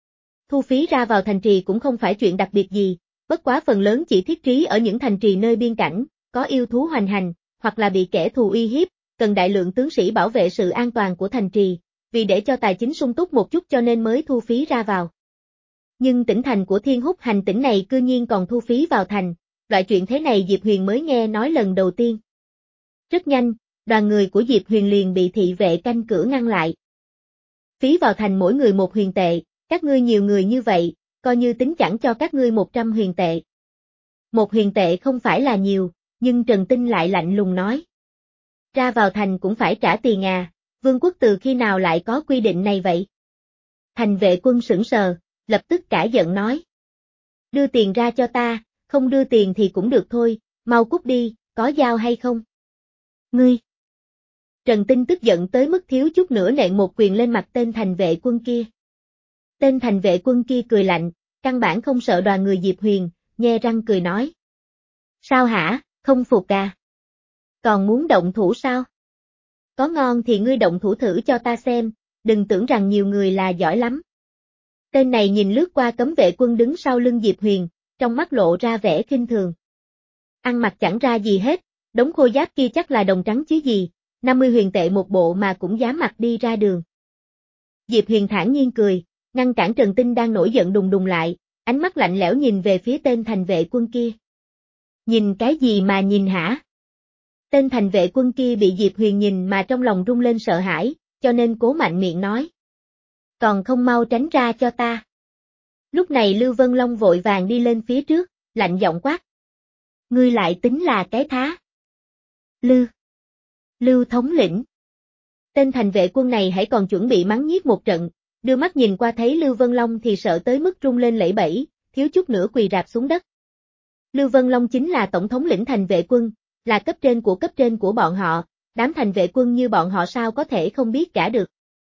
Thu phí ra vào thành trì cũng không phải chuyện đặc biệt gì, bất quá phần lớn chỉ thiết trí ở những thành trì nơi biên cảnh, có yêu thú hoành hành, hoặc là bị kẻ thù uy hiếp, cần đại lượng tướng sĩ bảo vệ sự an toàn của thành trì, vì để cho tài chính sung túc một chút cho nên mới thu phí ra vào. Nhưng tỉnh thành của Thiên Húc hành tỉnh này cư nhiên còn thu phí vào thành, loại chuyện thế này Diệp Huyền mới nghe nói lần đầu tiên. Rất nhanh, đoàn người của Diệp Huyền liền bị thị vệ canh cửa ngăn lại. Phí vào thành mỗi người một huyền tệ, các ngươi nhiều người như vậy, coi như tính chẳng cho các ngươi một trăm huyền tệ. Một huyền tệ không phải là nhiều, nhưng Trần Tinh lại lạnh lùng nói. Ra vào thành cũng phải trả tiền à, Vương quốc từ khi nào lại có quy định này vậy? Thành vệ quân sững sờ, lập tức cả giận nói. Đưa tiền ra cho ta, không đưa tiền thì cũng được thôi, mau cút đi, có dao hay không? Ngươi! Trần Tinh tức giận tới mức thiếu chút nữa nện một quyền lên mặt tên thành vệ quân kia. Tên thành vệ quân kia cười lạnh, căn bản không sợ đoàn người Diệp Huyền, nhe răng cười nói. Sao hả, không phục à? Còn muốn động thủ sao? Có ngon thì ngươi động thủ thử cho ta xem, đừng tưởng rằng nhiều người là giỏi lắm. Tên này nhìn lướt qua cấm vệ quân đứng sau lưng Diệp Huyền, trong mắt lộ ra vẻ khinh thường. Ăn mặc chẳng ra gì hết, đống khôi giáp kia chắc là đồng trắng chứ gì, năm mươi huyền tệ một bộ mà cũng dám mặc đi ra đường. Diệp Huyền thản nhiên cười, ngăn cản Trần Tinh đang nổi giận đùng đùng lại, ánh mắt lạnh lẽo nhìn về phía tên thành vệ quân kia. Nhìn cái gì mà nhìn hả? Tên thành vệ quân kia bị Diệp Huyền nhìn mà trong lòng rung lên sợ hãi, cho nên cố mạnh miệng nói. Còn không mau tránh ra cho ta. Lúc này Lưu Vân Long vội vàng đi lên phía trước, lạnh giọng quát. Ngươi lại tính là cái thá. Lưu. Lưu thống lĩnh. Tên thành vệ quân này hãy còn chuẩn bị mắng nhiếc một trận, đưa mắt nhìn qua thấy Lưu Vân Long thì sợ tới mức rung lên lẫy bẫy, thiếu chút nữa quỳ rạp xuống đất. Lưu Vân Long chính là tổng thống lĩnh thành vệ quân, là cấp trên của cấp trên của bọn họ, đám thành vệ quân như bọn họ sao có thể không biết cả được.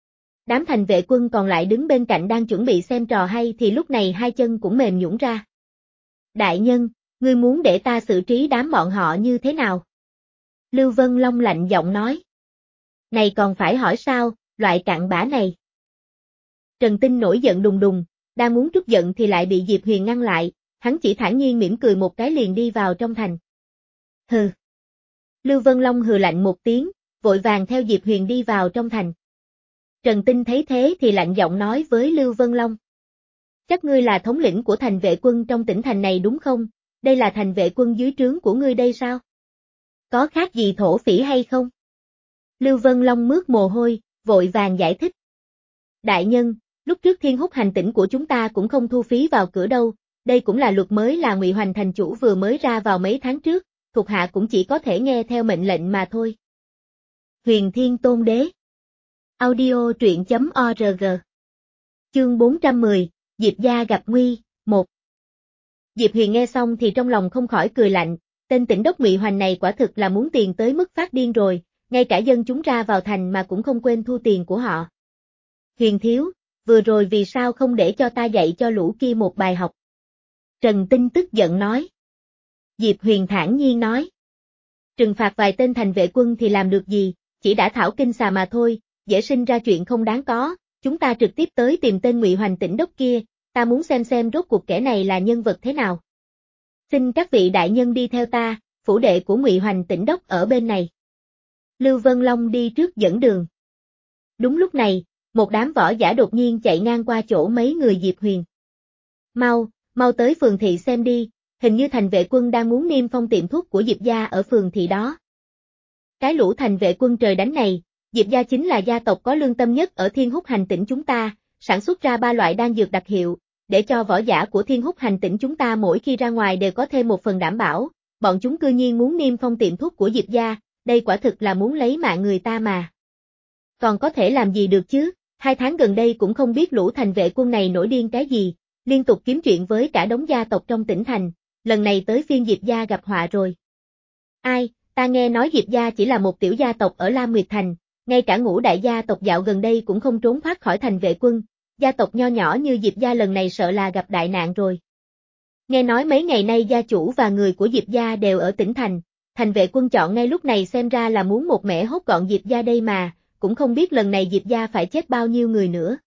Đám thành vệ quân còn lại đứng bên cạnh đang chuẩn bị xem trò hay thì lúc này hai chân cũng mềm nhũn ra. Đại nhân, ngươi muốn để ta xử trí đám bọn họ như thế nào? Lưu Vân Long lạnh giọng nói. Này còn phải hỏi sao, loại cặn bã này. Trần Tinh nổi giận đùng đùng, đang muốn trút giận thì lại bị Diệp Huyền ngăn lại, hắn chỉ thản nhiên mỉm cười một cái liền đi vào trong thành. Hừ. Lưu Vân Long hừ lạnh một tiếng, vội vàng theo Diệp Huyền đi vào trong thành. Trần Tinh thấy thế thì lạnh giọng nói với Lưu Vân Long. Chắc ngươi là thống lĩnh của thành vệ quân trong tỉnh thành này đúng không? Đây là thành vệ quân dưới trướng của ngươi đây sao? Có khác gì thổ phỉ hay không? Lưu Vân Long mướt mồ hôi, vội vàng giải thích. Đại nhân, lúc trước Thiên Húc hành tỉnh của chúng ta cũng không thu phí vào cửa đâu, đây cũng là luật mới là Ngụy Hoành thành chủ vừa mới ra vào mấy tháng trước, thuộc hạ cũng chỉ có thể nghe theo mệnh lệnh mà thôi. Huyền Thiên Tôn Đế. Audio truyện chấm org. Chương bốn trăm mười, Diệp gia gặp nguy, một. Diệp Huyền nghe xong thì trong lòng không khỏi cười lạnh, tên tỉnh đốc Ngụy Hoành này quả thực là muốn tiền tới mức phát điên rồi, ngay cả dân chúng ra vào thành mà cũng không quên thu tiền của họ. Huyền thiếu, vừa rồi vì sao không để cho ta dạy cho lũ kia một bài học? Trần Tinh tức giận nói. Diệp Huyền thản nhiên nói. Trừng phạt vài tên thành vệ quân thì làm được gì, chỉ đã thảo kinh xà mà thôi, dễ sinh ra chuyện không đáng có, chúng ta trực tiếp tới tìm tên Ngụy Hoành tỉnh đốc kia, ta muốn xem xem rốt cuộc kẻ này là nhân vật thế nào. Xin các vị đại nhân đi theo ta, phủ đệ của Ngụy Hoành tỉnh đốc ở bên này. Lưu Vân Long đi trước dẫn đường. Đúng lúc này, một đám võ giả đột nhiên chạy ngang qua chỗ mấy người Diệp Huyền. Mau, mau tới phường thị xem đi, hình như thành vệ quân đang muốn niêm phong tiệm thuốc của Diệp gia ở phường thị đó. Cái lũ thành vệ quân trời đánh này, Diệp gia chính là gia tộc có lương tâm nhất ở Thiên Húc Hành tỉnh chúng ta, sản xuất ra ba loại đan dược đặc hiệu, để cho võ giả của Thiên Húc Hành tỉnh chúng ta mỗi khi ra ngoài đều có thêm một phần đảm bảo, bọn chúng cư nhiên muốn niêm phong tiệm thuốc của Diệp gia, đây quả thực là muốn lấy mạng người ta mà. Còn có thể làm gì được chứ, hai tháng gần đây cũng không biết lũ thành vệ quân này nổi điên cái gì, liên tục kiếm chuyện với cả đống gia tộc trong tỉnh thành, lần này tới phiên Diệp gia gặp họa rồi. Ai, ta nghe nói Diệp gia chỉ là một tiểu gia tộc ở Lam Nguyệt Thành, ngay cả ngũ đại gia tộc dạo gần đây cũng không trốn thoát khỏi thành vệ quân, gia tộc nho nhỏ như Diệp gia lần này sợ là gặp đại nạn rồi. Nghe nói mấy ngày nay gia chủ và người của Diệp gia đều ở tỉnh thành, thành vệ quân chọn ngay lúc này xem ra là muốn một mẻ hốt gọn Diệp gia đây mà, cũng không biết lần này Diệp gia phải chết bao nhiêu người nữa.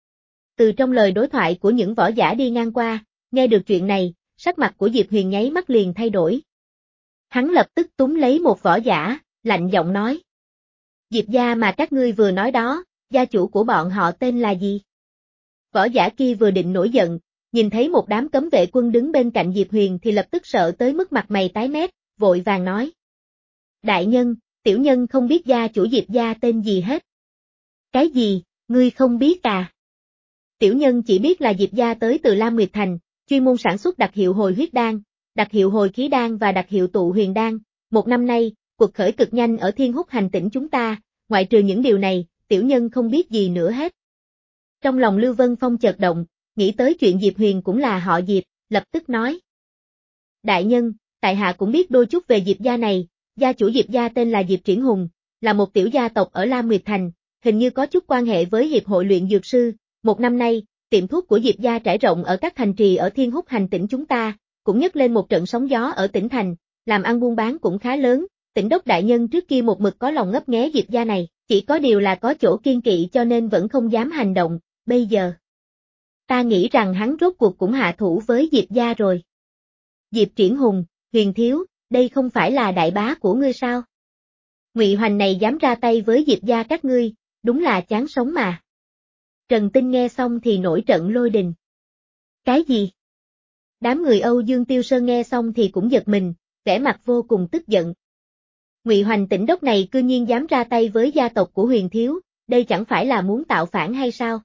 Từ trong lời đối thoại của những võ giả đi ngang qua, nghe được chuyện này, sắc mặt của Diệp Huyền nháy mắt liền thay đổi. Hắn lập tức túm lấy một võ giả, lạnh giọng nói. Diệp gia mà các ngươi vừa nói đó, gia chủ của bọn họ tên là gì? Võ giả kia vừa định nổi giận, nhìn thấy một đám cấm vệ quân đứng bên cạnh Diệp Huyền thì lập tức sợ tới mức mặt mày tái mét, vội vàng nói. Đại nhân, tiểu nhân không biết gia chủ Diệp gia tên gì hết. Cái gì, ngươi không biết à? Tiểu nhân chỉ biết là Diệp gia tới từ Lam Nguyệt Thành, chuyên môn sản xuất đặc hiệu hồi huyết đan, đặc hiệu hồi khí đan và đặc hiệu tụ huyền đan. Một năm nay, cuộc khởi cực nhanh ở Thiên Húc Hành tỉnh chúng ta, ngoại trừ những điều này, tiểu nhân không biết gì nữa hết. Trong lòng Lưu Vân Phong chợt động, nghĩ tới chuyện Diệp Huyền cũng là họ Diệp, lập tức nói. Đại nhân, tại hạ cũng biết đôi chút về Diệp gia này, gia chủ Diệp gia tên là Diệp Triển Hùng, là một tiểu gia tộc ở Lam Nguyệt Thành, hình như có chút quan hệ với Hiệp hội luyện dược sư. Một năm nay, tiệm thuốc của Diệp gia trải rộng ở các thành trì ở Thiên Húc Hành tỉnh chúng ta, cũng nhấc lên một trận sóng gió ở tỉnh thành, làm ăn buôn bán cũng khá lớn. Tỉnh đốc đại nhân trước kia một mực có lòng ngấp nghé Diệp gia này, chỉ có điều là có chỗ kiên kỵ cho nên vẫn không dám hành động, bây giờ. Ta nghĩ rằng hắn rốt cuộc cũng hạ thủ với Diệp gia rồi. Diệp Triển Hùng, Huyền thiếu, đây không phải là đại bá của ngươi sao? Ngụy Hoành này dám ra tay với Diệp gia các ngươi, đúng là chán sống mà. Trần Tinh nghe xong thì nổi trận lôi đình. Cái gì? Đám người Âu Dương Tiêu Sơn nghe xong thì cũng giật mình, vẻ mặt vô cùng tức giận. Ngụy Hoành tỉnh đốc này cư nhiên dám ra tay với gia tộc của Huyền thiếu, đây chẳng phải là muốn tạo phản hay sao?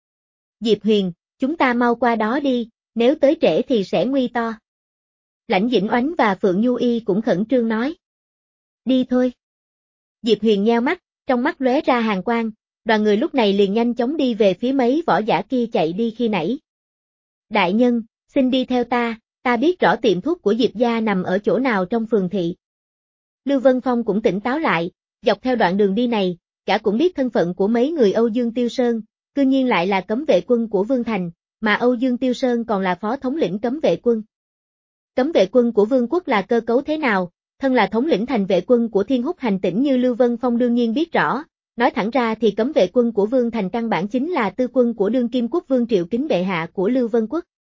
Diệp Huyền, chúng ta mau qua đó đi, nếu tới trễ thì sẽ nguy to. Lãnh Dĩnh Oánh và Phượng Nhu Y cũng khẩn trương nói. Đi thôi. Diệp Huyền nheo mắt, trong mắt lóe ra hàn quang, đoàn người lúc này liền nhanh chóng đi về phía mấy võ giả kia chạy đi khi nãy. Đại nhân, xin đi theo ta, ta biết rõ tiệm thuốc của Diệp gia nằm ở chỗ nào trong phường thị. Lưu Vân Phong cũng tỉnh táo lại, dọc theo đoạn đường đi này, cả cũng biết thân phận của mấy người Âu Dương Tiêu Sơn, cư nhiên lại là cấm vệ quân của Vương Thành, mà Âu Dương Tiêu Sơn còn là phó thống lĩnh cấm vệ quân. Cấm vệ quân của Vương quốc là cơ cấu thế nào, thân là thống lĩnh thành vệ quân của Thiên Húc Hành tỉnh như Lưu Vân Phong đương nhiên biết rõ, nói thẳng ra thì cấm vệ quân của Vương Thành căn bản chính là tư quân của đương kim quốc vương Triệu Kính bệ hạ của Lưu Vân quốc.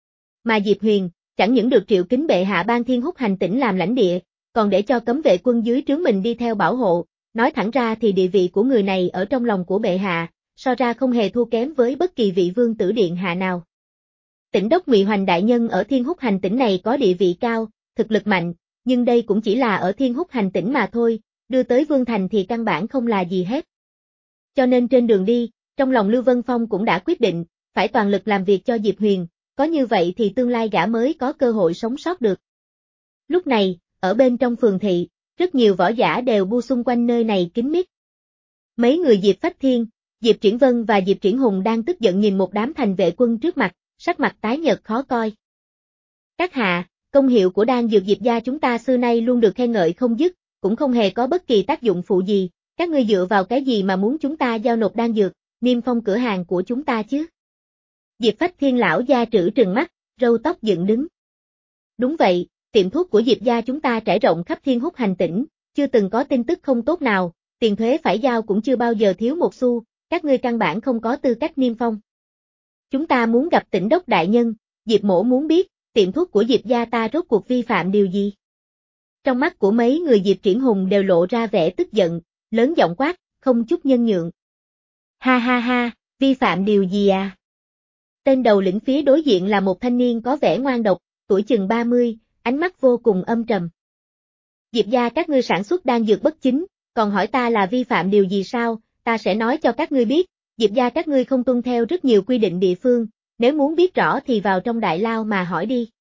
Mà Diệp Huyền, chẳng những được Triệu Kính bệ hạ ban Thiên Húc Hành tỉnh làm lãnh địa, còn để cho cấm vệ quân dưới trướng mình đi theo bảo hộ, nói thẳng ra thì địa vị của người này ở trong lòng của bệ hạ, so ra không hề thua kém với bất kỳ vị vương tử điện hạ nào. Tỉnh đốc Ngụy Hoành đại nhân ở Thiên Húc Hành tỉnh này có địa vị cao, thực lực mạnh, nhưng đây cũng chỉ là ở Thiên Húc Hành tỉnh mà thôi, đưa tới Vương Thành thì căn bản không là gì hết. Cho nên trên đường đi, trong lòng Lưu Vân Phong cũng đã quyết định, phải toàn lực làm việc cho Diệp Huyền, có như vậy thì tương lai gã mới có cơ hội sống sót được. Lúc này, ở bên trong phường thị, rất nhiều võ giả đều bu xung quanh nơi này kín mít. Mấy người Diệp Phách Thiên, Diệp Triển Vân và Diệp Triển Hùng đang tức giận nhìn một đám thành vệ quân trước mặt, sắc mặt tái nhợt khó coi. Các hạ, công hiệu của đan dược Diệp gia chúng ta xưa nay luôn được khen ngợi không dứt, cũng không hề có bất kỳ tác dụng phụ gì, các ngươi dựa vào cái gì mà muốn chúng ta giao nộp đan dược, niêm phong cửa hàng của chúng ta chứ? Diệp Phách Thiên lão gia trữ trừng mắt, râu tóc dựng đứng. Đúng vậy, tiệm thuốc của Diệp gia chúng ta trải rộng khắp Thiên Húc hành tỉnh, chưa từng có tin tức không tốt nào, tiền thuế phải giao cũng chưa bao giờ thiếu một xu, các ngươi căn bản không có tư cách niêm phong. Chúng ta muốn gặp tỉnh đốc đại nhân, Diệp mỗ muốn biết, tiệm thuốc của Diệp gia ta rốt cuộc vi phạm điều gì? Trong mắt của mấy người Diệp Triển Hùng đều lộ ra vẻ tức giận, lớn giọng quát, không chút nhân nhượng. Ha ha ha, vi phạm điều gì à? Tên đầu lĩnh phía đối diện là một thanh niên có vẻ ngoan độc, tuổi chừng ba mươi, ánh mắt vô cùng âm trầm. Diệp gia các ngươi sản xuất đan dược bất chính, còn hỏi ta là vi phạm điều gì sao, ta sẽ nói cho các ngươi biết, Diệp gia các ngươi không tuân theo rất nhiều quy định địa phương, nếu muốn biết rõ thì vào trong đại lao mà hỏi đi.